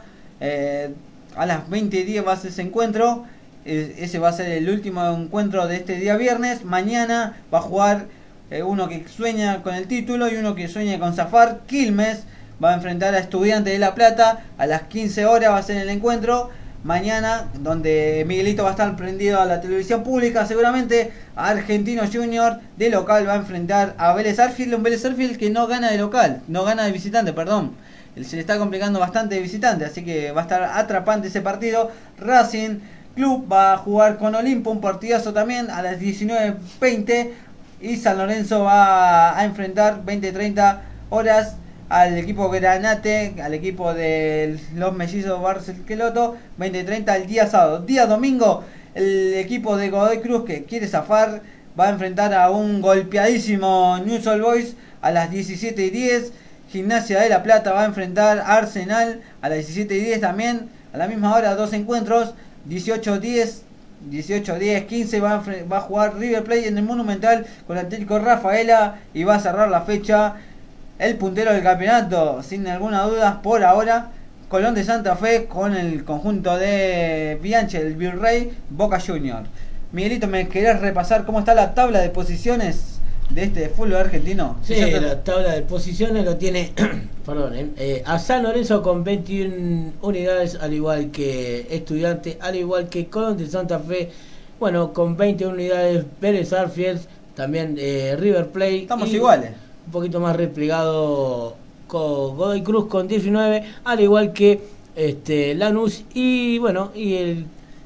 A las 20:10 va a ser ese encuentro. Ese va a ser el último encuentro de este día viernes. Mañana va a jugar uno que sueña con el título y uno que sueña con zafar. Quilmes va a enfrentar a Estudiantes de La Plata. A las 15 horas va a ser el encuentro. Mañana, donde Miguelito va a estar prendido a la televisión pública, seguramente. Argentino Junior de local va a enfrentar a Vélez Sarsfield, un Vélez Sarsfield que no gana de local, no gana de visitante, perdón. Se le está complicando bastante de visitante, así que va a estar atrapante ese partido. Racing Club va a jugar con Olimpo, un partidazo también a las 19:20. Y San Lorenzo va a enfrentar 20:30 horas al equipo Granate, al equipo de los mellizos Barcelqueloto, 20:30 el día sábado. Día domingo, el equipo de Godoy Cruz, que quiere zafar, va a enfrentar a un golpeadísimo News All Boys a las 17:10. Gimnasia de La Plata va a enfrentar a Arsenal a las 17:10 también. A la misma hora, dos encuentros, 18:10, 15 va a jugar River Plate en el Monumental con el Atlético Rafaela, y va a cerrar la fecha el puntero del campeonato, sin alguna duda por ahora, Colón de Santa Fe con el conjunto de Bianchi, el Virrey, Boca Junior. Miguelito, ¿me querés repasar cómo está la tabla de posiciones de este fútbol argentino? Sí, la tabla de posiciones lo tiene perdón, a San Lorenzo con 21 unidades, al igual que Estudiante, al igual que Colón de Santa Fe, bueno, con 20 unidades, Vélez Sarsfield, también River Plate. Estamos iguales. Un poquito más replegado con Godoy Cruz con 19, al igual que Lanús, y bueno, y el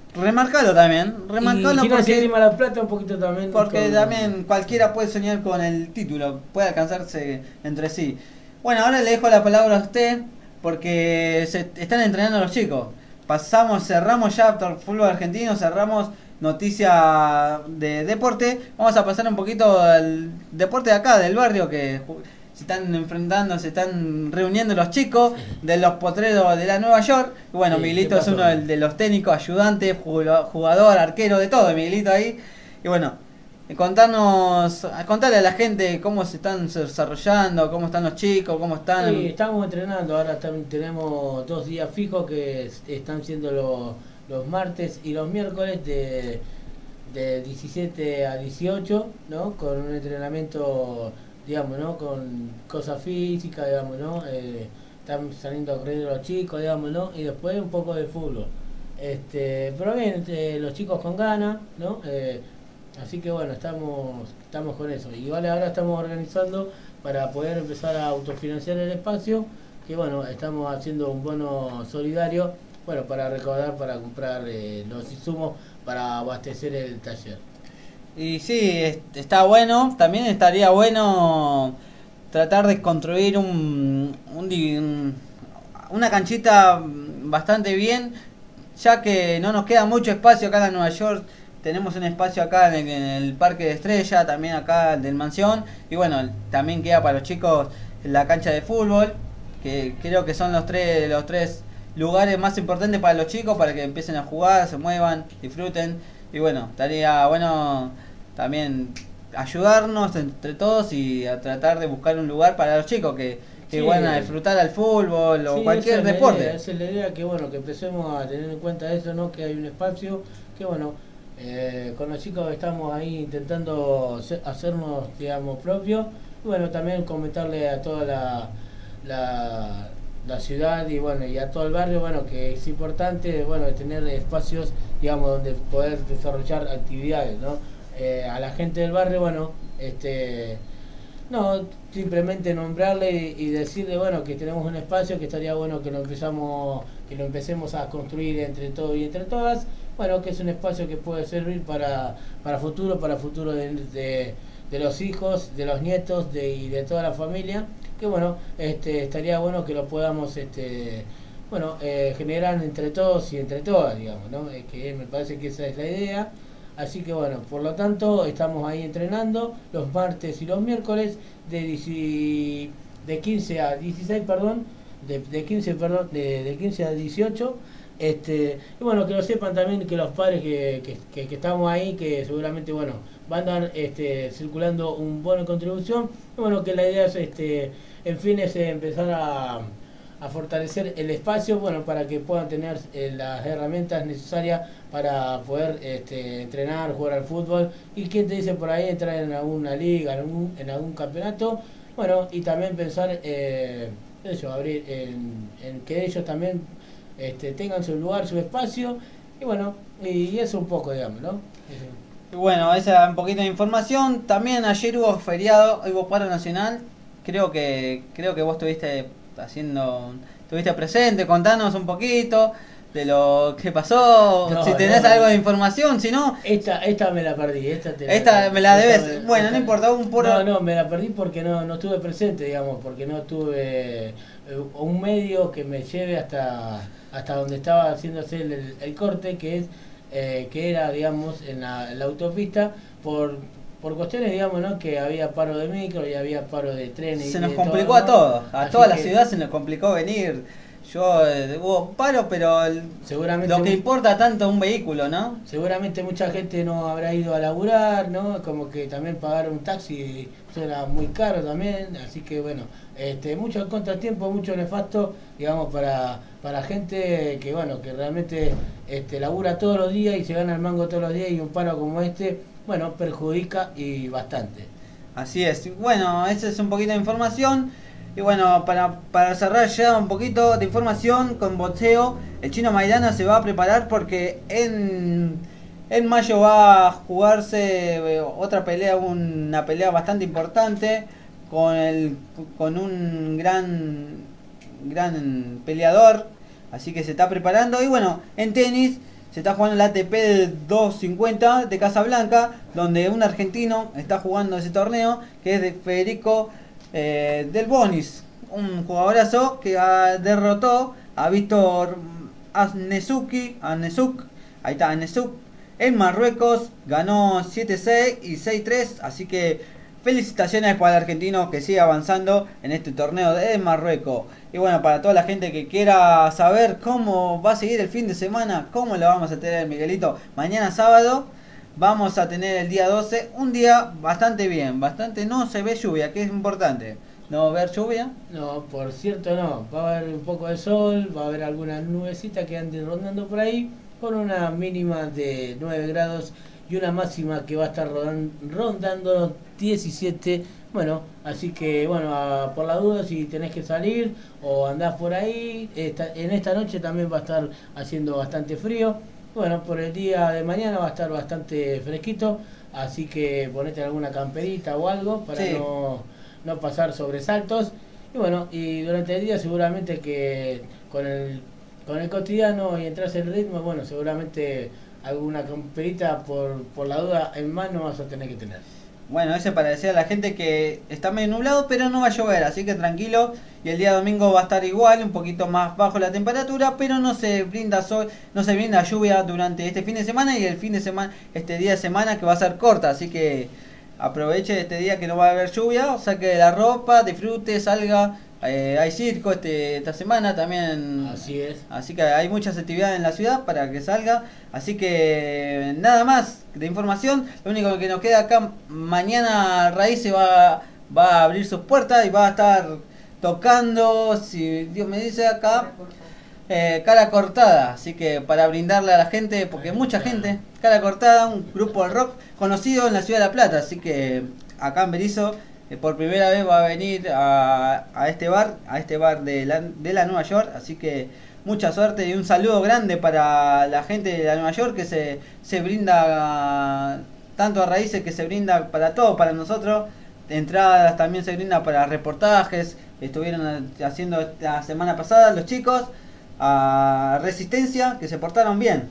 remarcalo también, remarcalo y Gimnasia de porque, Grima La Plata un poquito también. porque también cualquiera puede soñar con el título, puede alcanzarse entre sí. Bueno, ahora le dejo la palabra a usted porque se están entrenando los chicos. Cerramos ya por fútbol argentino, cerramos noticia de deporte. Vamos a pasar un poquito al deporte de acá, del barrio, que se están enfrentando, se están reuniendo los chicos de los potreros de la Nueva York. Y bueno, Sí, Miguelito ¿qué es pasó? uno de los técnicos, ayudante, jugador, arquero, de todo, Miguelito ahí. Y bueno, contarle a la gente cómo se están desarrollando, cómo están los chicos, cómo están. Sí, estamos entrenando, ahora también tenemos 2 días fijos que están siendo los martes y los miércoles de 17 a 18, ¿no? Con un entrenamiento, digamos, ¿no? Con cosas físicas, digamos, ¿no? Están saliendo a correr los chicos, digamos, ¿no? Y después un poco de fútbol. Pero bien, los chicos con ganas, ¿no? Así que bueno, estamos con eso. Y vale, ahora estamos organizando para poder empezar a autofinanciar el espacio, que bueno, estamos haciendo un bono solidario, bueno, para recaudar, para comprar los insumos para abastecer el taller. Y sí, está bueno. También estaría bueno tratar de construir una canchita bastante bien, ya que no nos queda mucho espacio acá en Nueva York. Tenemos un espacio acá en el Parque de Estrella, también acá del Mansión. Y bueno, también queda para los chicos la cancha de fútbol, que creo que son los tres lugares más importantes para los chicos, para que empiecen a jugar, se muevan, disfruten. Y bueno, estaría bueno también ayudarnos entre todos y a tratar de buscar un lugar para los chicos que Sí. van a disfrutar al fútbol o Sí, cualquier esa es la deporte. idea, esa es la idea, que bueno, que empecemos a tener en cuenta eso, ¿no? Que hay un espacio, que bueno, con los chicos estamos ahí intentando hacernos, digamos, propios. Y bueno, también comentarle a toda la ciudad y bueno, y a todo el barrio, bueno, que es importante, bueno, tener espacios, digamos, donde poder desarrollar actividades, ¿no? A la gente del barrio, bueno, no, simplemente nombrarle y decirle, bueno, que tenemos un espacio, que estaría bueno que lo empecemos a construir entre todos y entre todas. Bueno, que es un espacio que puede servir para futuro de los hijos, de los nietos y de toda la familia. Que bueno, estaría bueno que lo podamos, generar entre todos y entre todas, digamos, ¿no? Que me parece que esa es la idea. Así que bueno, por lo tanto, estamos ahí entrenando los martes y los miércoles de 15 a 16, perdón, de 15 a 18. Y bueno, que lo sepan también que los padres que estamos ahí, que seguramente, bueno, van a andar circulando un bono de contribución. Y bueno, que la idea es, en fin, es empezar a fortalecer el espacio, bueno, para que puedan tener las herramientas necesarias para poder entrenar, jugar al fútbol. Y quien te dice por ahí entrar en alguna liga, en algún campeonato. Bueno, y también pensar abrir en que ellos también tengan su lugar, su espacio. Y bueno, y eso un poco, digamos, ¿no? Y bueno, esa un poquito de información. También ayer hubo feriado, hubo paro nacional. Creo que vos estuviste presente. Contanos un poquito de lo que pasó, No, si tenés no. algo de información, si no, Esta me la perdí, esta me la debes. Bueno, no importa, No, me la perdí porque no estuve presente, digamos, porque no tuve un medio que me lleve hasta donde estaba haciéndose el corte, que era, digamos, en la autopista, por cuestiones, digamos, ¿no? Que había paro de micro y había paro de trenes. se y nos de complicó todo, a ¿no? todos, a Así toda la que ciudad se nos complicó venir. Hubo paro, pero seguramente lo que importa tanto es un vehículo, ¿no? Seguramente mucha gente no habrá ido a laburar, ¿no? Como que también pagar un taxi suena muy caro también, así que bueno, mucho contratiempo, mucho nefasto, digamos, para gente que bueno, que realmente labura todos los días y se gana el mango todos los días, y un paro como bueno, perjudica y bastante. Así es. Bueno, esa es un poquito de información. Y bueno, para cerrar ya un poquito de información con boxeo, el Chino Maidana se va a preparar porque en mayo va a jugarse otra pelea, una pelea bastante importante con un gran peleador. Así que se está preparando. Y bueno, en tenis se está jugando el ATP del 250 de Casablanca, donde un argentino está jugando ese torneo, que es de Federico Del Bonis, un jugadorazo que derrotó a Víctor Anesuk, ahí está Anesuk, en Marruecos, ganó 7-6 y 6-3, así que felicitaciones para el argentino que sigue avanzando en este torneo de Marruecos. Y bueno, para toda la gente que quiera saber cómo va a seguir el fin de semana, cómo lo vamos a tener, Miguelito, mañana sábado vamos a tener el día 12, un día bastante bien, no se ve lluvia, que es importante. ¿No va a haber lluvia? No, por cierto no, va a haber un poco de sol, va a haber algunas nubecitas que anden rondando por ahí, con una mínima de 9 grados y una máxima que va a estar rondando 17. Bueno, así que bueno, por la duda, si tenés que salir o andás por ahí, en esta noche también va a estar haciendo bastante frío. Bueno, por el día de mañana va a estar bastante fresquito, así que ponete alguna camperita o algo para sí, no pasar sobresaltos. Y bueno, y durante el día seguramente que con el cotidiano y entras en ritmo, bueno, seguramente alguna camperita por la duda en mano vas a tener que tener. Bueno, eso para decir a la gente que está medio nublado, pero no va a llover, así que tranquilo. Y el día domingo va a estar igual, un poquito más bajo la temperatura, pero no se brinda sol, no se brinda lluvia durante este fin de semana y el fin de semana, este día de semana que va a ser corta, así que aproveche este día que no va a haber lluvia, saque la ropa, disfrute, salga. Hay circo esta semana también. Así es. Así que hay muchas actividades en la ciudad para que salga. Así que nada más de información. Lo único que nos queda acá, mañana Raíces va a abrir sus puertas y va a estar tocando, si Dios me dice acá, Cara Cortada. Así que para brindarle a la gente, porque mucha gente, Cara Cortada, un grupo de rock conocido en la ciudad de La Plata. Así que acá en Berisso, por primera vez va a venir a este bar de la Nueva York, así que mucha suerte y un saludo grande para la gente de la Nueva York que se brinda tanto a Raíces, que se brinda para todo, para nosotros, entradas también se brinda para reportajes, estuvieron haciendo la semana pasada los chicos, a Resistencia, que se portaron bien,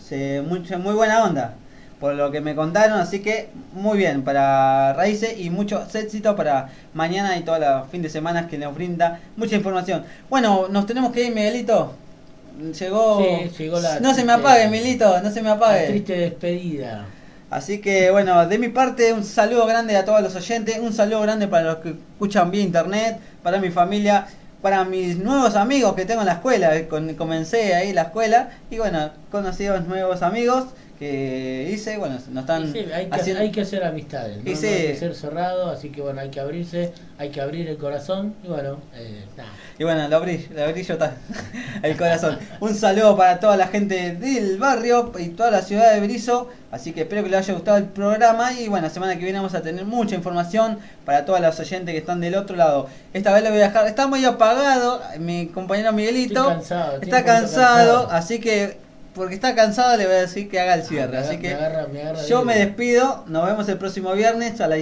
muy buena onda por lo que me contaron, así que muy bien para Raíces y mucho éxito para mañana y todo el fin de semana que nos brinda mucha información. Bueno, nos tenemos que ir, Miguelito. Llegó la no se me apague, Miguelito, no se me apague. La triste despedida. Así que bueno, de mi parte un saludo grande a todos los oyentes, un saludo grande para los que escuchan vía internet, para mi familia, para mis nuevos amigos que tengo en la escuela, comencé ahí la escuela y bueno, conocidos nuevos amigos que hice, bueno, nos están hay que hacer amistades, ¿no? Sí. No hay que ser cerrado, así que bueno, hay que abrirse, hay que abrir el corazón y bueno, nada. Y bueno, lo abrí yo el corazón. Un saludo para toda la gente del barrio y toda la ciudad de Berisso, así que espero que les haya gustado el programa y bueno, la semana que viene vamos a tener mucha información para todos los oyentes que están del otro lado. Esta vez lo voy a dejar, está muy apagado, mi compañero Miguelito está cansado, así que porque está cansado le voy a decir que haga el cierre. Así que yo me despido. Nos vemos el próximo viernes a las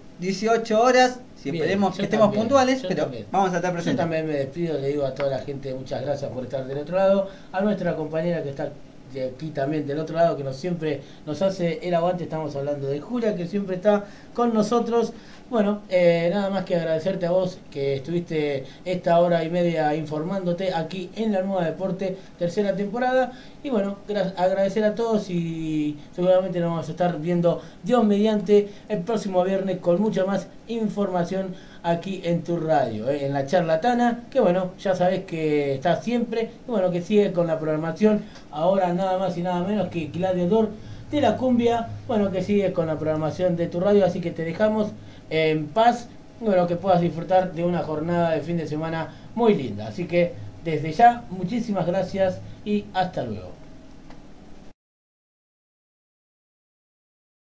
18 horas. Si esperemos que estemos puntuales, pero también vamos a estar presentes. Yo también me despido, le digo a toda la gente muchas gracias por estar del otro lado. A nuestra compañera que está aquí también del otro lado, que siempre nos hace el aguante. Estamos hablando de Julia, que siempre está con nosotros. Bueno, nada más que agradecerte a vos que estuviste esta hora y media informándote aquí en La Nueva Deporte, tercera temporada. Y bueno, agradecer a todos y seguramente nos vamos a estar viendo Dios mediante el próximo viernes con mucha más información aquí en tu radio, en la charlatana, que bueno, ya sabés que está siempre, y bueno, que sigue con la programación, ahora nada más y nada menos que Gladiador de la Cumbia, bueno, que sigue con la programación de tu radio, así que te dejamos en paz, bueno, que puedas disfrutar de una jornada de fin de semana muy linda, así que desde ya, muchísimas gracias y hasta luego.